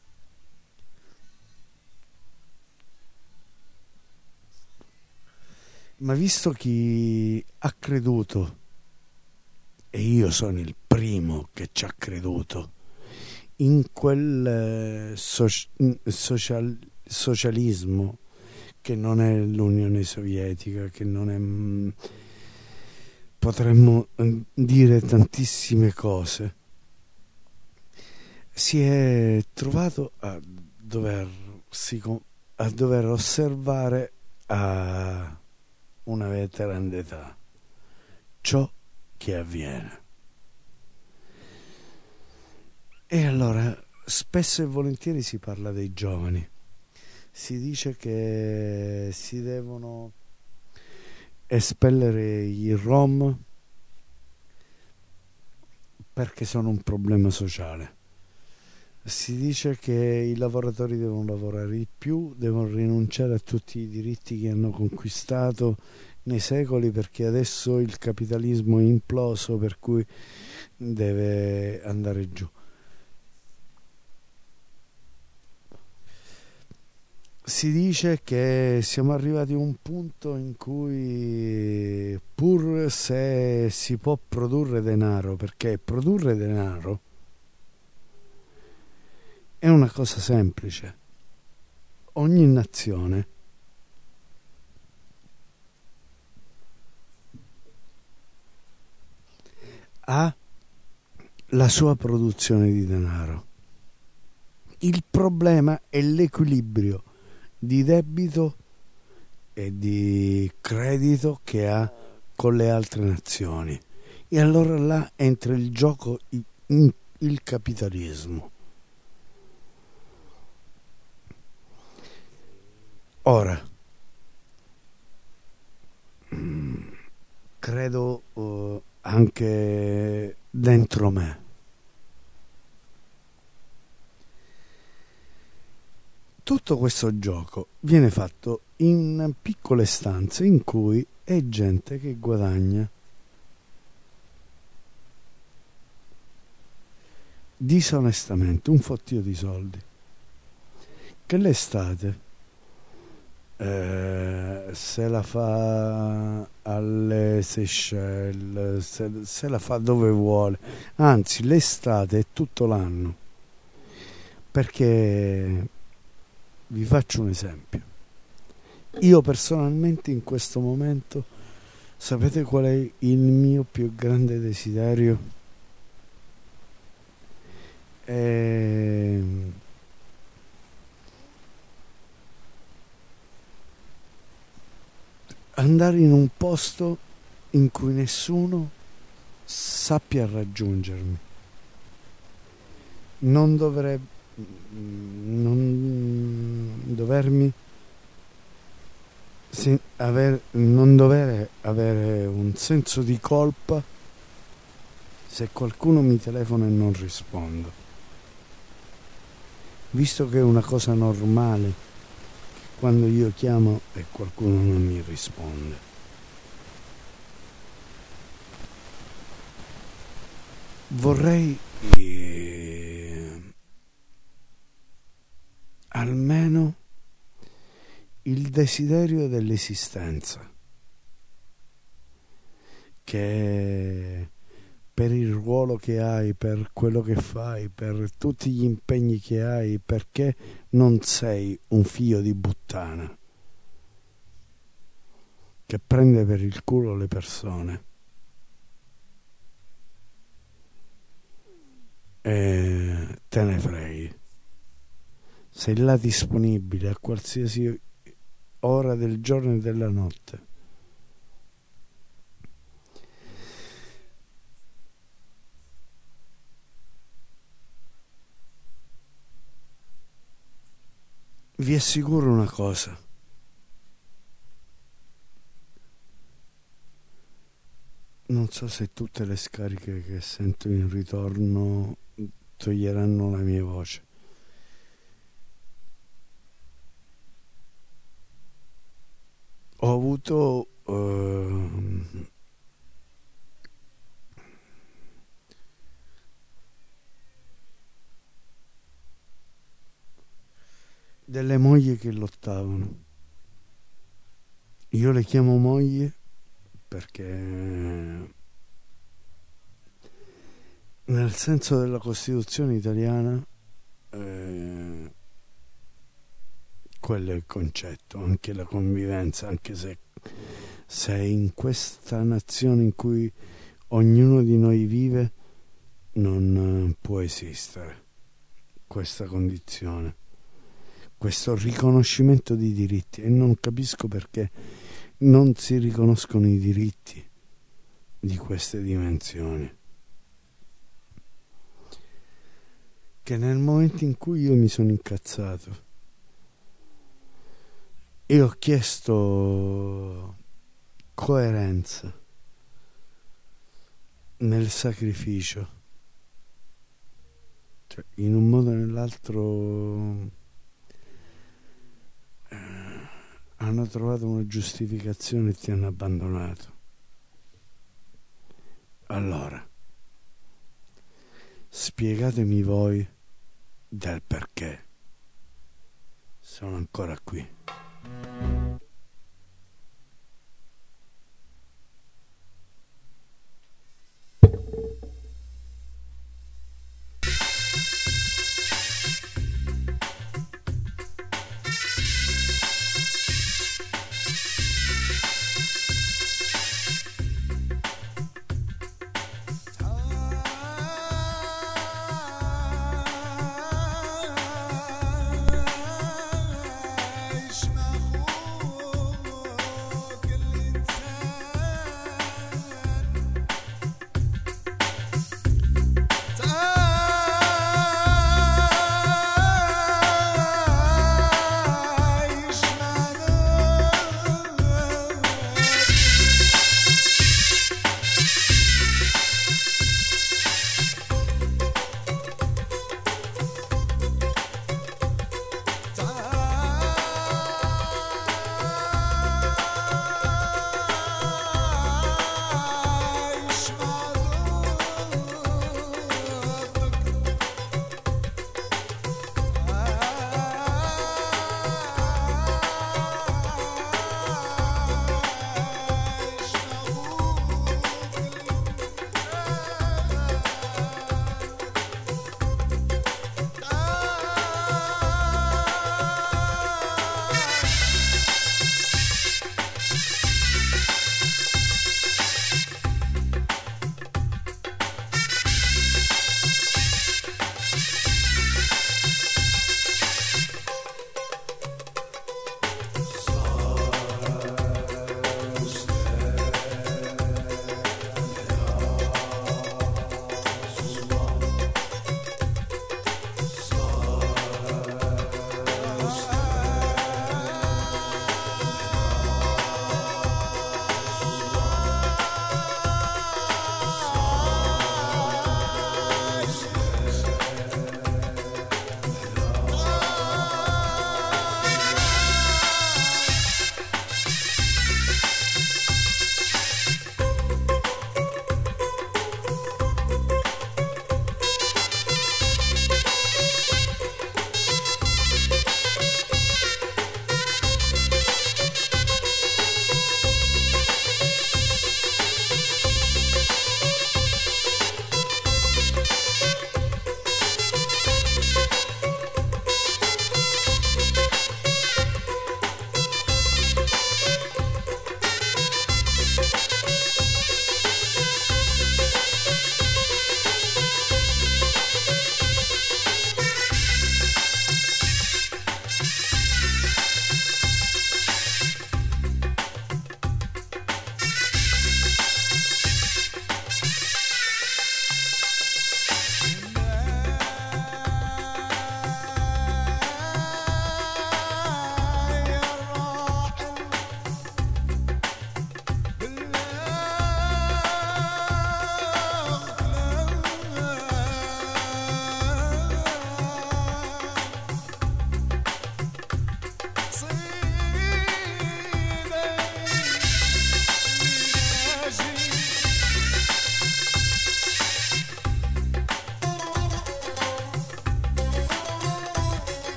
Ma visto chi ha creduto, e io sono il primo che ci ha creduto, in quel socialismo che non è l'Unione Sovietica, che non è, potremmo dire tantissime cose, si è trovato a dover osservare a una veterana d'età ciò che avviene. E allora spesso e volentieri si parla dei giovani, si dice che si devono espellere i Rom perché sono un problema sociale, si dice che i lavoratori devono lavorare di più, devono rinunciare a tutti i diritti che hanno conquistato nei secoli perché adesso il capitalismo è imploso, per cui deve andare giù. Si dice che siamo arrivati a un punto in cui, pur se si può produrre denaro, perché produrre denaro è una cosa semplice, ogni nazione ha la sua produzione di denaro. Il problema è l'equilibrio di debito e di credito che ha con le altre nazioni, e allora là entra il gioco il capitalismo. Ora credo anche dentro me tutto questo gioco viene fatto in piccole stanze in cui è gente che guadagna disonestamente un fottio di soldi, che l'estate se la fa alle Seychelles, se la fa dove vuole, anzi l'estate è tutto l'anno, perché vi faccio un esempio. Io personalmente in questo momento, sapete qual è il mio più grande desiderio? Andare in un posto in cui nessuno sappia raggiungermi, non dovermi non dover avere un senso di colpa se qualcuno mi telefona e non rispondo, visto che è una cosa normale quando io chiamo e qualcuno non mi risponde. Vorrei almeno il desiderio dell'esistenza, che per il ruolo che hai, per quello che fai, per tutti gli impegni che hai, perché non sei un figlio di puttana. che prende per il culo le persone e te ne freghi. Sei là disponibile a qualsiasi ora del giorno e della notte. Vi assicuro una cosa: non so se tutte le scariche che sento in ritorno toglieranno la mia voce. Ho avuto delle mogli che lottavano. Io le chiamo mogli perché nel senso della Costituzione italiana quello è il concetto, anche la convivenza, anche se in questa nazione in cui ognuno di noi vive non può esistere questa condizione, questo riconoscimento di diritti, e non capisco perché non si riconoscono i diritti di queste dimensioni, che nel momento in cui io mi sono incazzato e ho chiesto coerenza nel sacrificio, cioè in un modo o nell'altro hanno trovato una giustificazione e ti hanno abbandonato. Allora, spiegatemi voi del perché sono ancora qui. عايش مخوف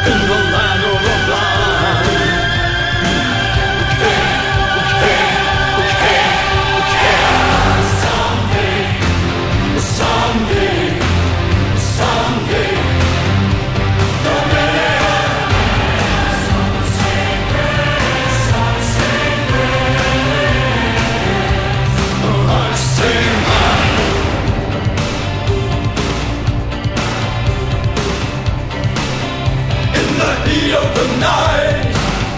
in the land of the blind. Someday, someday, the million. Some say grace, I say mine. In the heat of the night,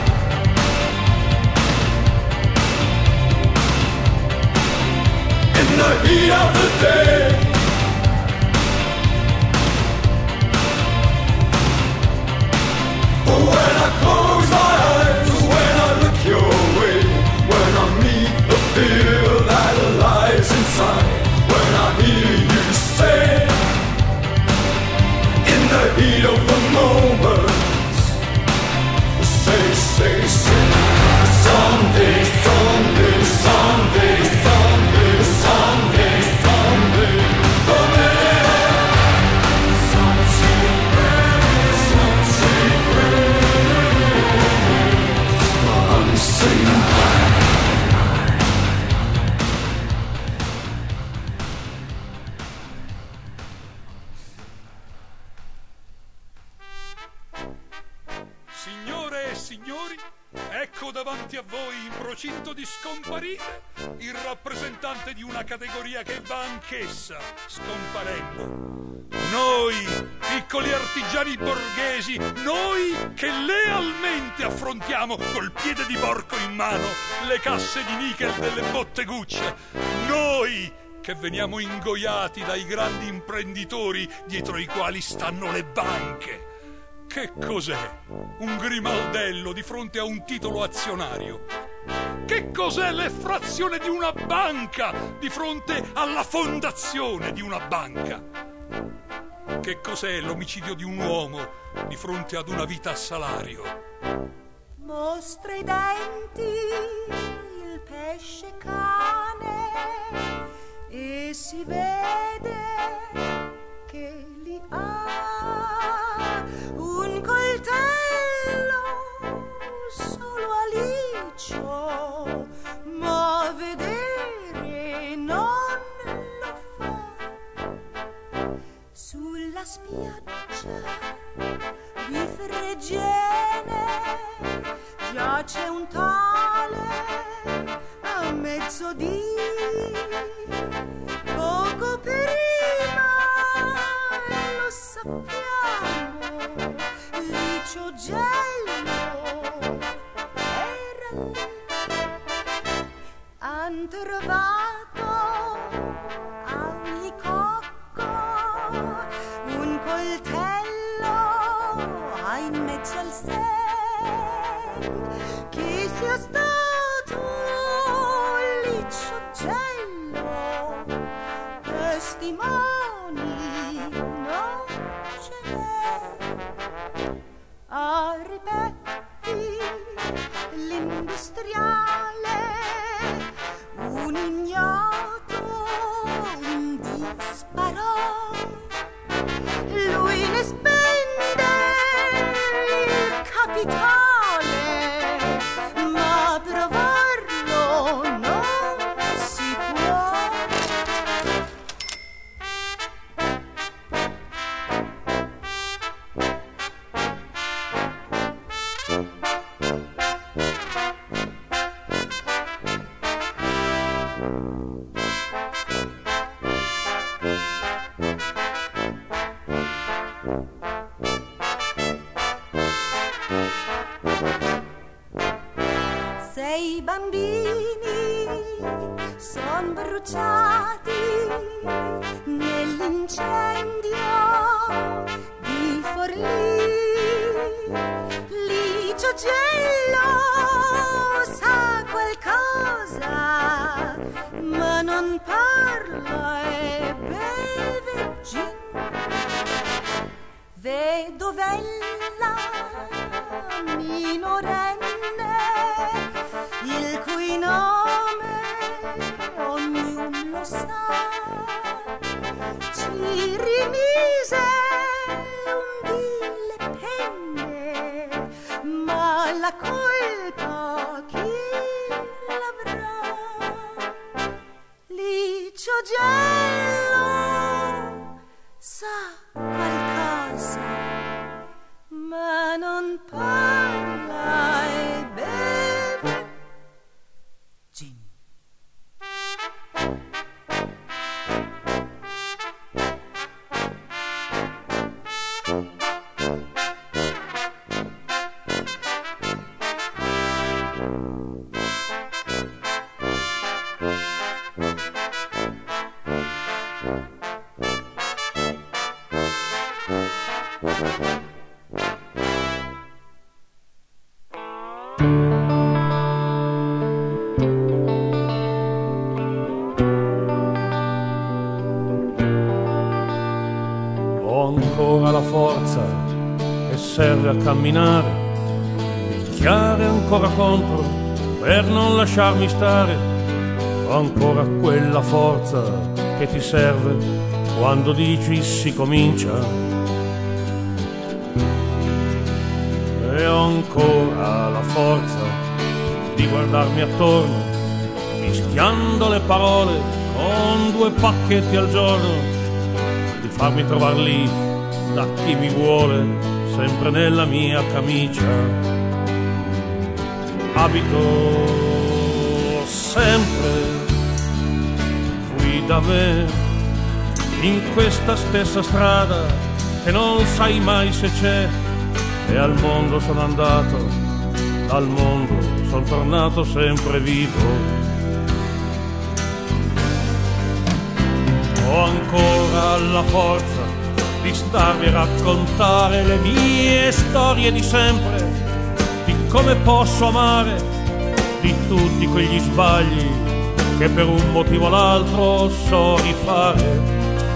in the heat of the day, when I close my eyes, when I look your way, when I meet the fear that lies inside, when I hear you say, in the heat of the moment, say, someday, someday, someday, someday, someday, someday, someday. Signore e signori, ecco davanti a voi in procinto di scomparire il rappresentante di una categoria che va anch'essa scomparendo. Noi, piccoli artigiani borghesi, noi che lealmente affrontiamo col piede di porco in mano le casse di nichel delle bottegucce, noi che veniamo ingoiati dai grandi imprenditori dietro i quali stanno le banche. Che cos'è un grimaldello di fronte a un titolo azionario? Che cos'è l'effrazione di una banca di fronte alla fondazione di una banca? Che cos'è l'omicidio di un uomo di fronte ad una vita a salario? Mostra i denti, il pesce cane, e si vede che li ha. Un coltello solo Alicio, ma vedere non lo fa. Sulla spiaggia di Fregene giace un tale a mezzodì, poco prima lo sappiamo, Licio Gello era lì. Han trovato a ogni cocco un coltello in mezzo al sen. Chi sia stato Licio Gello, testimoni non ce n'è. A ripetti l'industriale, un ignoto un dì sparò. Lui ne spende il capitale, ma provarlo non si può. Sei bambini son bruciati nell'incendio di Forlì. Licio Gello sa qualcosa, ma non parla e beve gin. Vedovella minorenne, il cui nome ognuno lo sa, ci rimise un dì le penne la colpa chi l'avrà? Licio Gello sa qualcosa, ma non parla e beve gin. Ho ancora la forza che serve a camminare, picchiare ancora contro per non lasciarmi stare. Ho ancora quella forza che ti serve quando dici si comincia. E ho ancora la forza di guardarmi attorno, mischiando le parole con 2 pacchetti al giorno, di farmi trovar lì da chi mi vuole, sempre nella mia camicia. Abito sempre qui da me, in questa stessa strada che non sai mai se c'è. E al mondo sono andato, dal mondo sono tornato sempre vivo. Ho ancora la forza di starvi a raccontare le mie storie di sempre, di come posso amare, di tutti quegli sbagli che per un motivo o l'altro so rifare.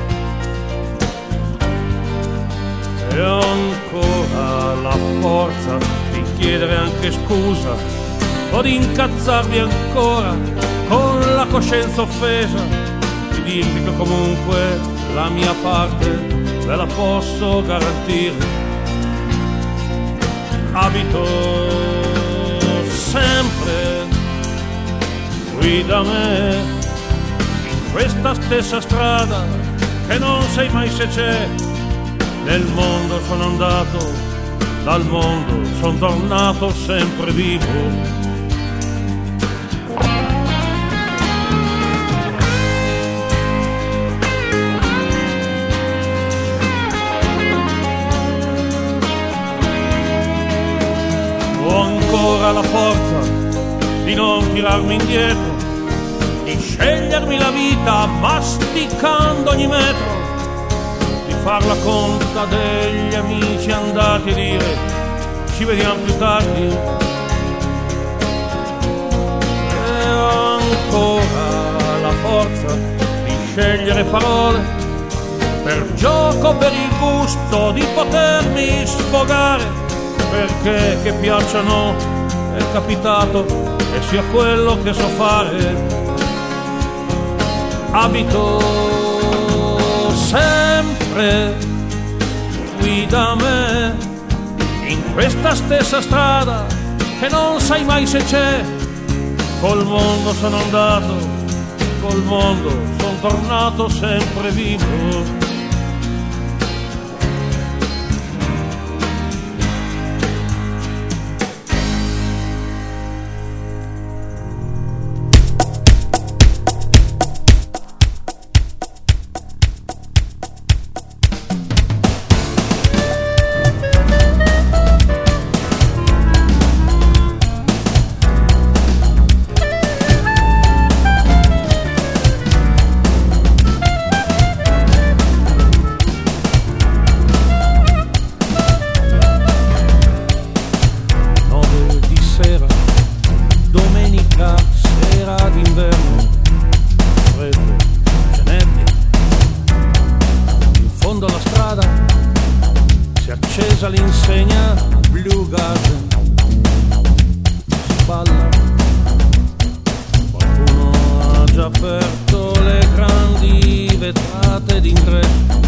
E ho ancora la forza di chiedere anche scusa o di incazzarmi ancora con la coscienza offesa, di dirvi che comunque la mia parte ve la posso garantire. Abito sempre qui da me, in questa stessa strada che non sai mai se c'è. Nel mondo sono andato, dal mondo sono tornato sempre vivo. Ho ancora la forza di non tirarmi indietro, di scegliermi la vita masticando ogni metro, far la conta degli amici andati e dire ci vediamo più tardi. E ho ancora la forza di scegliere parole per gioco, per il gusto di potermi sfogare, perché che piacciono è capitato e sia quello che so fare. Abito sempre qui da me, in questa stessa strada che non sai mai se c'è. Col mondo sono andato, col mondo sono tornato sempre vivo. L'insegna Blue Garden si balla, qualcuno ha già aperto le grandi vetrate d'ingresso,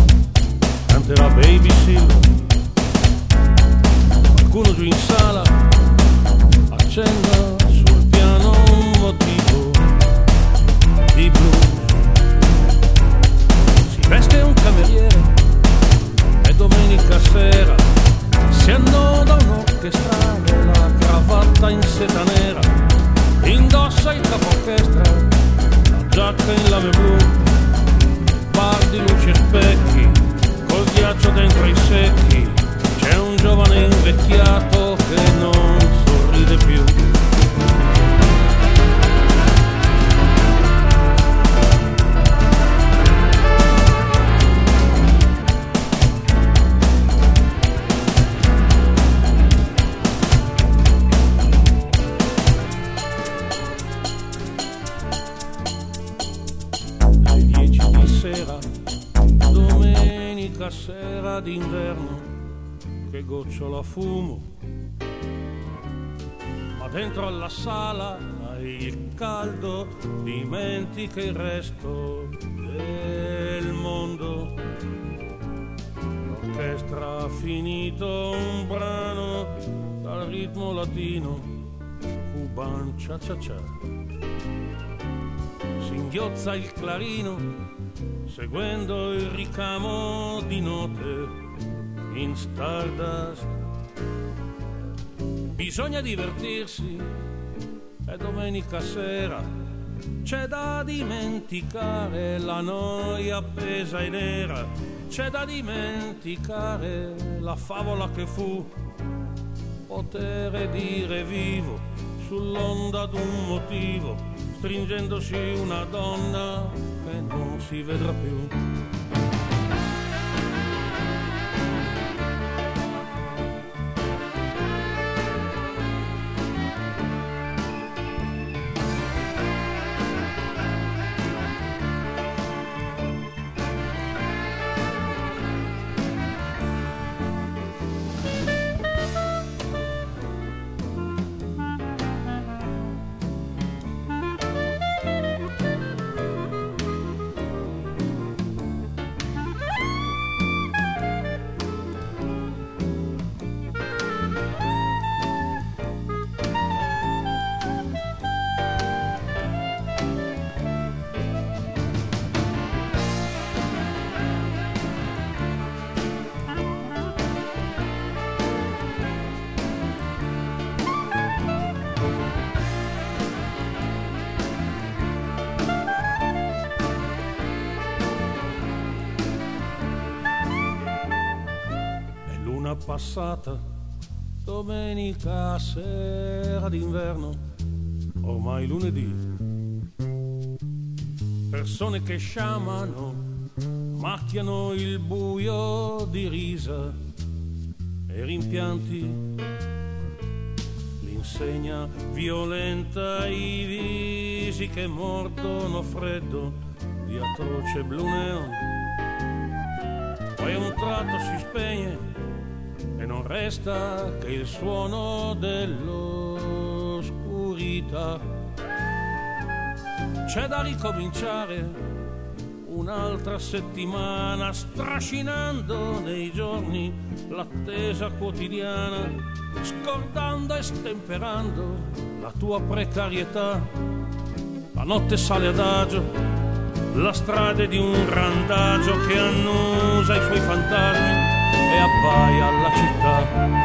canterà Baby Silver, qualcuno giù in sala si annoda un'orchestrale, la cravatta in seta nera, indossa il capo orchestra, la giacca in lame blu, bar di luci e specchi, col ghiaccio dentro i secchi, c'è un giovane invecchiato che non sorride più. Sera d'inverno che gocciola fumo, ma dentro alla sala hai il caldo, dimentica il resto del mondo. L'orchestra ha finito un brano dal ritmo latino, cuban cia cia cia. Singhiozza il clarino seguendo il ricamo di note in Stardust. Bisogna divertirsi, è domenica sera, c'è da dimenticare la noia appesa e nera, c'è da dimenticare la favola che fu, potere dire vivo sull'onda d'un motivo, stringendosi una donna che non si vedrà più. Passata domenica sera d'inverno, ormai lunedì, persone che sciamano, macchiano il buio di risa e rimpianti, l'insegna violenta, i visi che mordono freddo di atroce blu neon, poi a un tratto si spegne e non resta che il suono dell'oscurità. C'è da ricominciare un'altra settimana, strascinando nei giorni l'attesa quotidiana, scordando e stemperando la tua precarietà. La notte sale adagio, la strada è di un randagio che annusa i suoi fantasmi e abbaia alla città.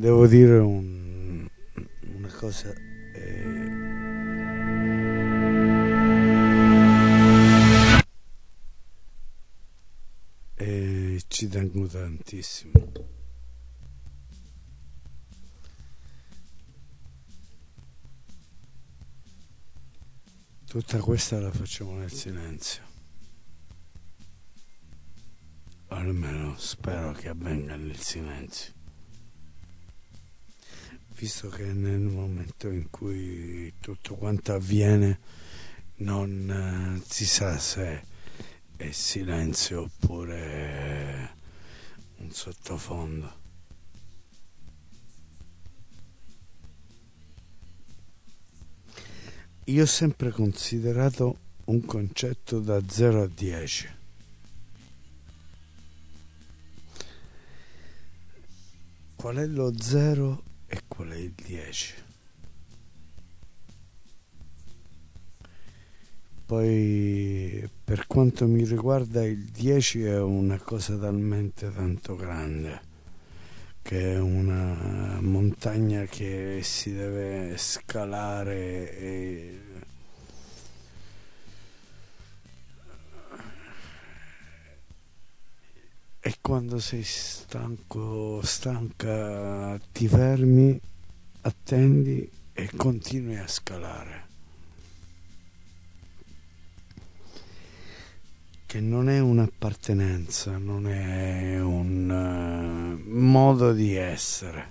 devo dire una cosa. Ci tengo tantissimo. Tutta questa la facciamo nel silenzio. Almeno spero che avvenga nel silenzio. Visto che nel momento in cui tutto quanto avviene non si sa se è silenzio oppure un sottofondo. Io ho sempre considerato un concetto da 0 a 10. Qual è lo 0 e qual è il 10? Poi per quanto mi riguarda il 10 è una cosa talmente tanto grande che è una montagna che si deve scalare e quando sei stanca ti fermi, attendi e continui a scalare. Che non è un'appartenenza, non è un modo di essere,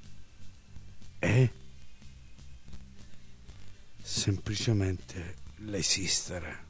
è semplicemente l'esistere.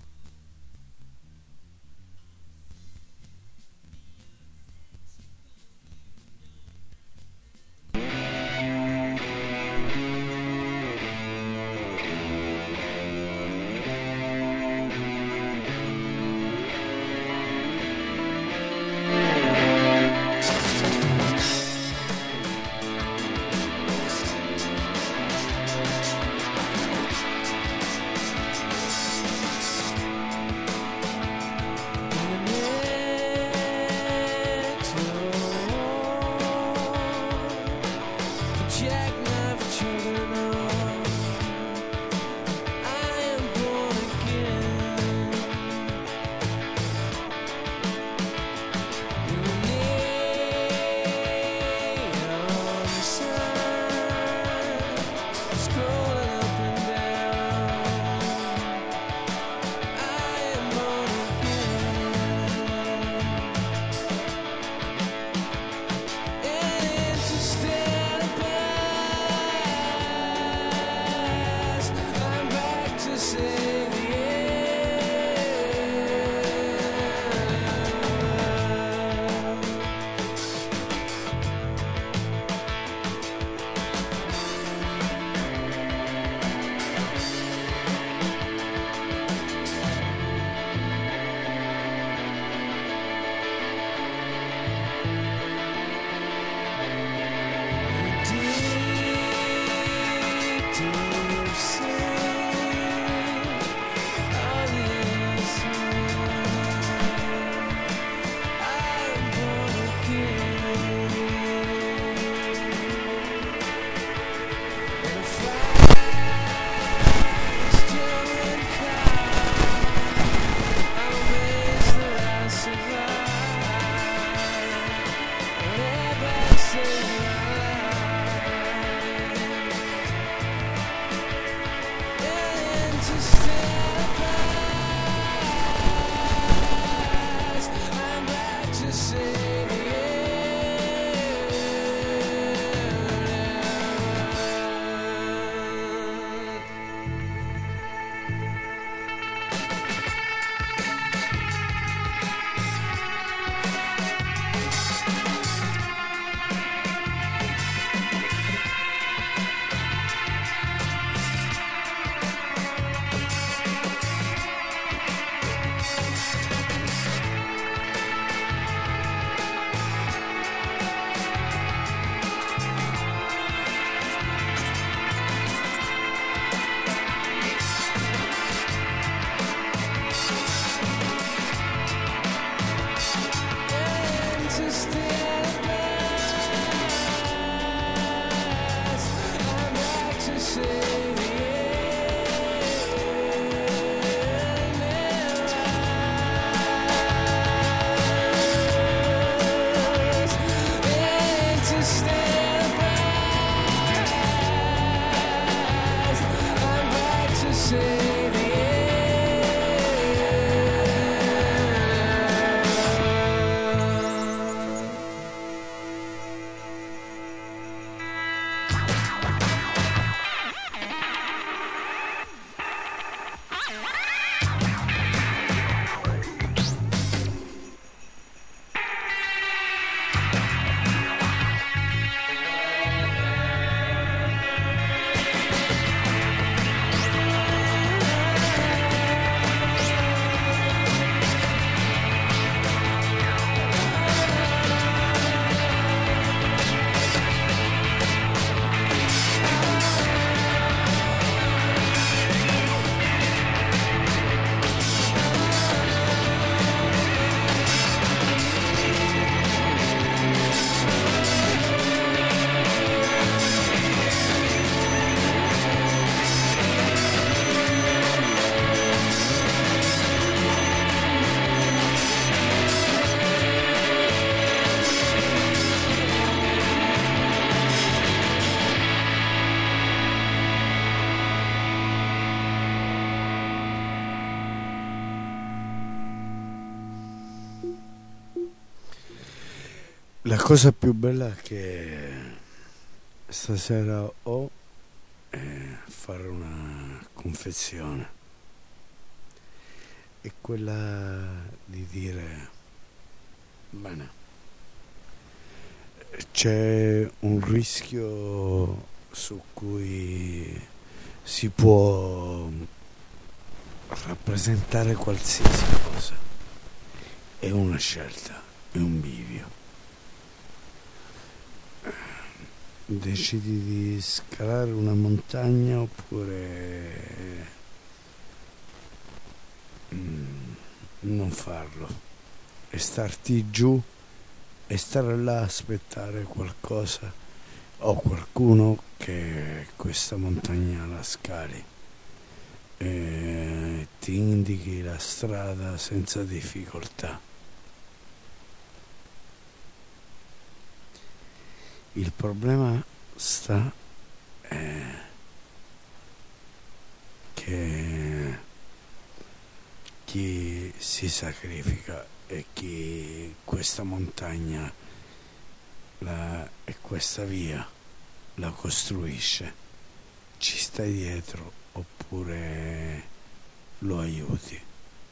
La cosa più bella che stasera ho è fare una confessione. È quella di dire, bene, c'è un rischio su cui si può rappresentare qualsiasi cosa. È una scelta, è un bivio. Decidi di scalare una montagna oppure non farlo e starti giù e stare là a aspettare qualcosa o qualcuno che questa montagna la scali e ti indichi la strada senza difficoltà. Il problema sta che chi si sacrifica e chi questa montagna e questa via la costruisce ci stai dietro oppure lo aiuti.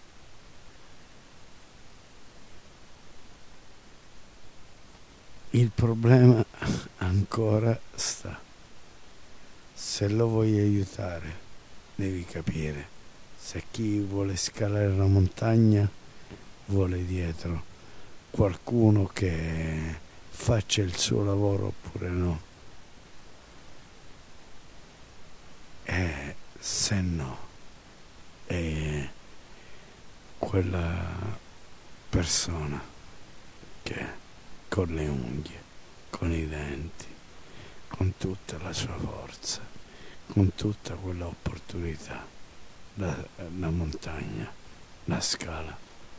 Il problema ancora sta, se lo vuoi aiutare devi capire se chi vuole scalare la montagna vuole dietro qualcuno che faccia il suo lavoro oppure no, e se no è quella persona che con le unghie, con i denti, con tutta la sua forza, con tutta quella opportunità, la montagna, la scala.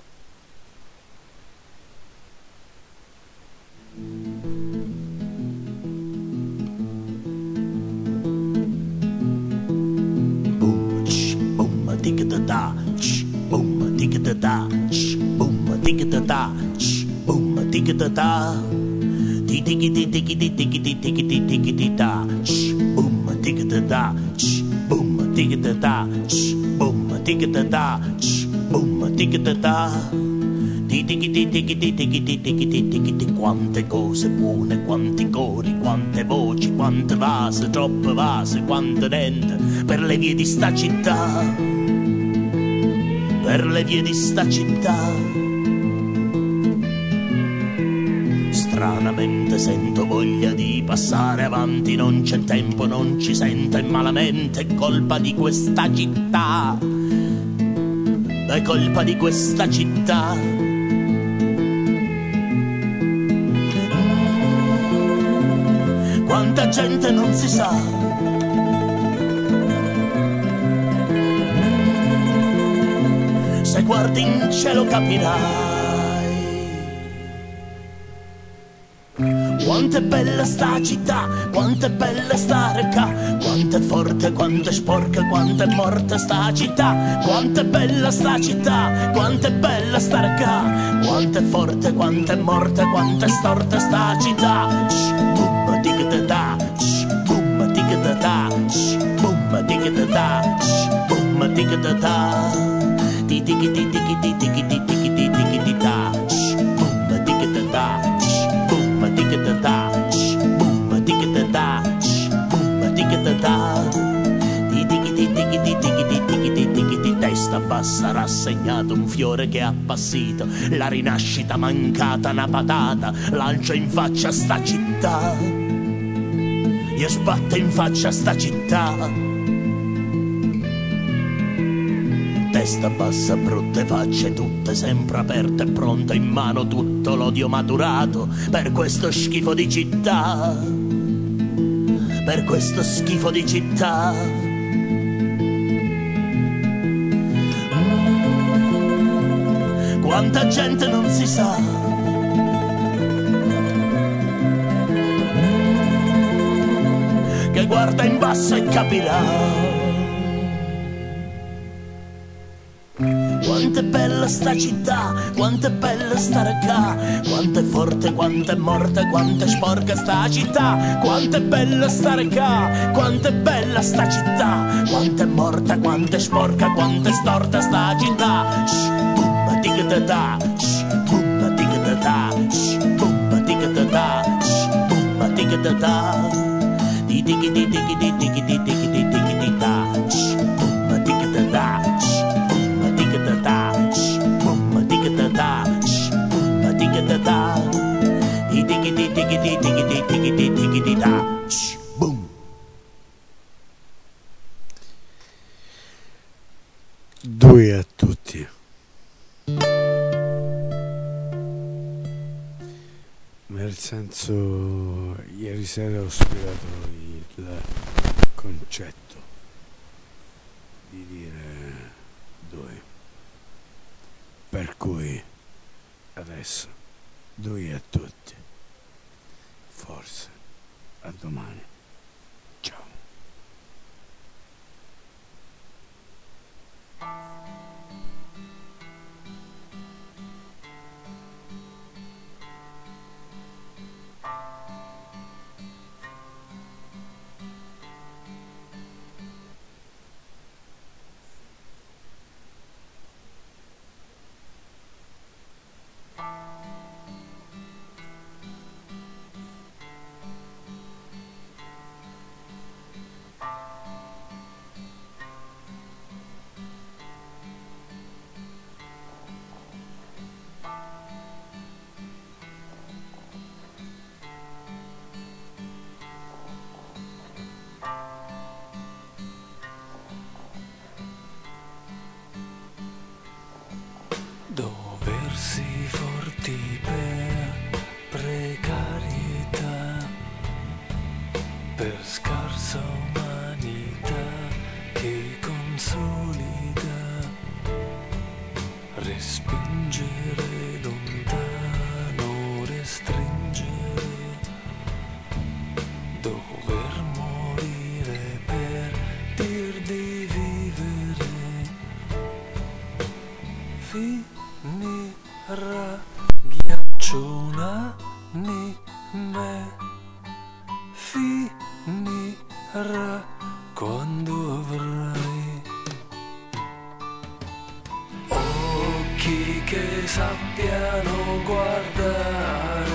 Boom, boom, digga da da, boom, digga da da, boom, digga da da. Boom, digga da da, digga digga digga digga digga digga digga da, boom, digga da da, boom, digga da da, boom, digga da da, boom, digga da da, digga digga digga digga digga digga. Quante cose buone, quanti cori, quante voci, quante vase, troppe vase, quante niente per le vie di sta città, per le vie di sta città. Stranamente sento voglia di passare avanti, non c'è tempo, non ci sento e malamente è colpa di questa città, è colpa di questa città. Quanta gente non si sa nasce lo capirai. Quanto è bella sta città, quanto è bella sta ricca, quanto è forte, quanto è sporca, quanto è morta sta città. Quanto è bella sta città, quanto è bella sta ricca, quanto è forte, quanto è morta, quanto è storta sta città. Boom tic-ta-ta, boom tic-ta-ta, boom tic-ta-ta, boom tic-ta-ta, ti-ti-ti-ti-ti-ti-ti-ti-ti-ti-ti-ta, boom tic-ta-ta. Boom tic-ta-ta, boom tic-ta-ta, di testa bassa rassegnato, un fiore che è appassito, la rinascita mancata, una patata lancia in faccia sta città, gli sbatte in faccia sta città. Testa bassa, brutte facce, tutte sempre aperte, pronto in mano tutto l'odio maturato per questo schifo di città, per questo schifo di città. Quanta gente non si sa, che guarda in basso e capirà. Quanto è bella sta città, quanto è bella sta racca, quanto è forte, quanto è morta, quanto è sporca sta città. Quanto è bella sta racca, quanto è bella sta città, quanto è morta, quanto è sporca, quanto è storta sta città. Boom tic-ta-ta, boom tic-ta-ta, boom tic-ta-ta, boom tic-ta-ta, di-di-di-di-di-di-di-di-di-di-di-di-da, boom tic-ta-ta. Due a tutti. Nel senso, ieri sera ho spiegato il concetto di dire due, per cui adesso due a tutti, forse a domani, ciao. Doversi forti per precarietà, per scarsa umanità che consolida, respingere lontano, restringere, dover morire per dir di vivere. Finirà ghiaccio un anime, finirà quando avrai occhi che sappiano guardare,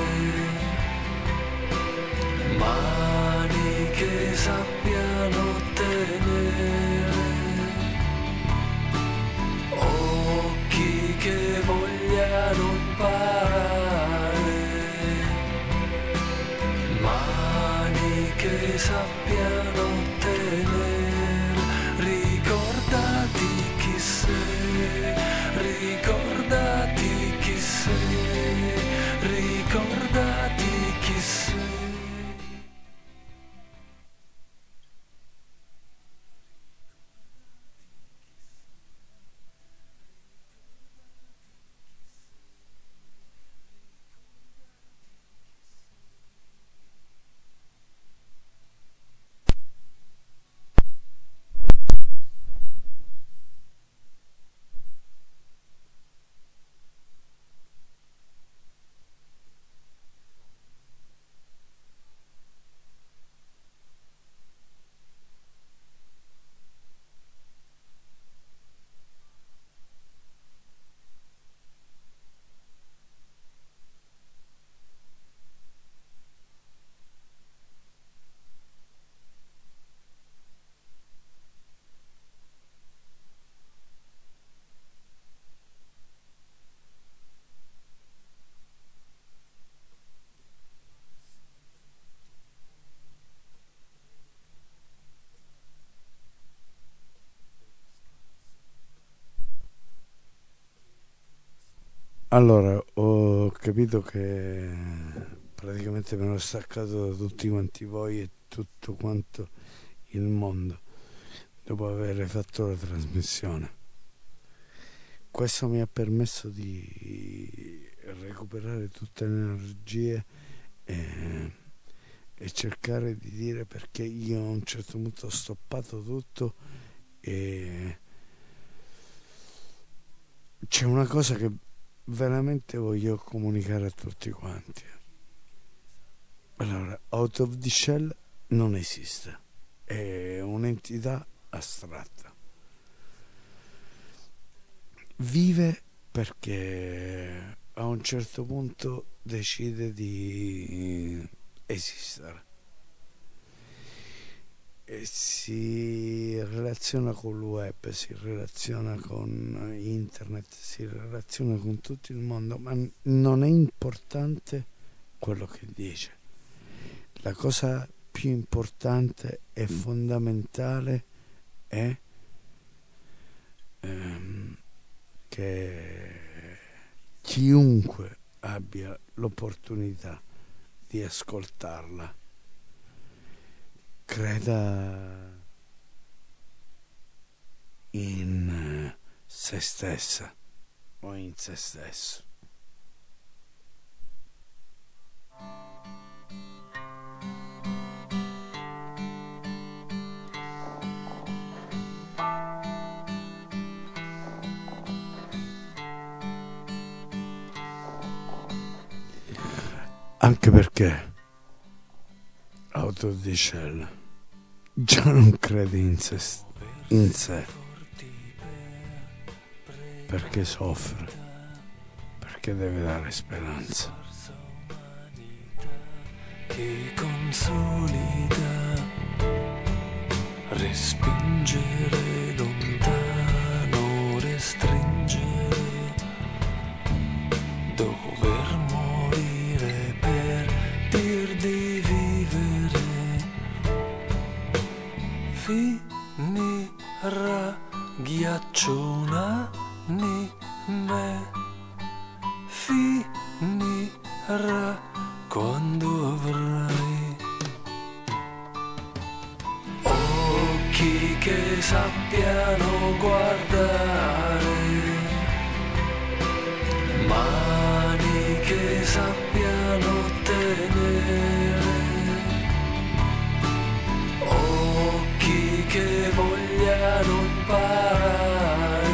mani che sappiano tenere, occhi che vogliano imparare, mani che sappiano tenere. Ricordati chi sei, ricordati chi sei. Allora, ho capito che praticamente me l'ho staccato da tutti quanti voi e tutto quanto il mondo dopo aver fatto la trasmissione. Questo mi ha permesso di recuperare tutte le energie e cercare di dire perché io a un certo punto ho stoppato tutto e c'è una cosa che veramente voglio comunicare a tutti quanti. Allora, Out of the Shell non esiste, è un'entità astratta. Vive perché a un certo punto decide di esistere e si relaziona con il web, si relaziona con internet, si relaziona con tutto il mondo, ma non è importante quello che dice. La cosa più importante e fondamentale è che chiunque abbia l'opportunità di ascoltarla creda in se stessa o in se stesso. Anche perché Out of the Shell già non crede in sé perché soffre, perché deve dare speranza. Che consolida, respingere lontano, restringere, dover morire per dir di vivere. Finirà ghiaccio un anime, finirà quando avrai occhi che sappiano guardare, mani che sappiano tenere, occhi che vogliano imparare,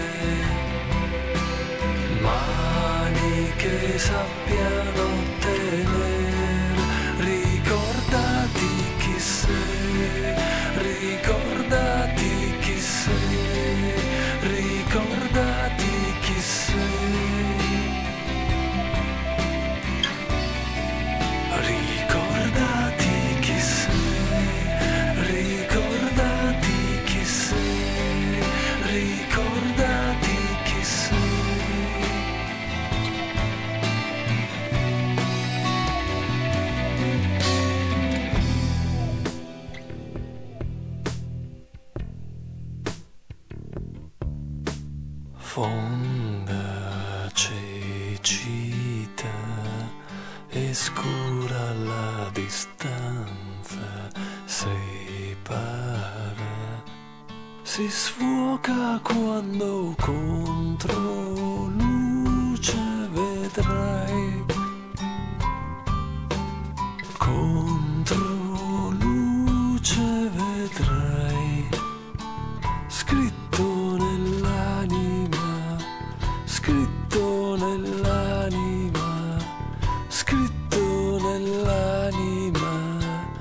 mani che sappiano tenere. Ricordati chi sei, ricordati chi sei, ricordati chi sei, ricordati chi sei, ricordati chi sei, ricordati chi sei. Fonda cecità e scura la distanza, separa, si sfoca quando contro luce vedrai, contro luce vedrai, scritto nell'anima, scritto nell'anima, scritto nell'anima,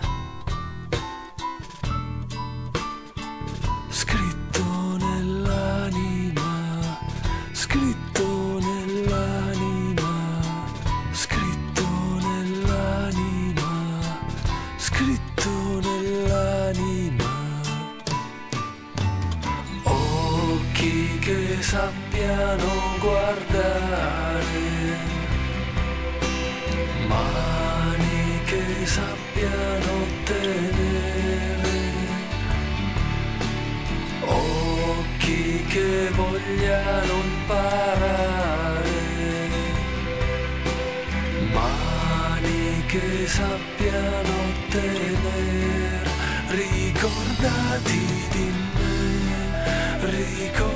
scritto nell'anima, scritto nell'anima, scritto nell'anima, scritto nell'anima. Occhi che sappiano guardare, mani che sappiano tenere, occhi che vogliano imparare, che sappiano tenere, ricordati di me, ricordati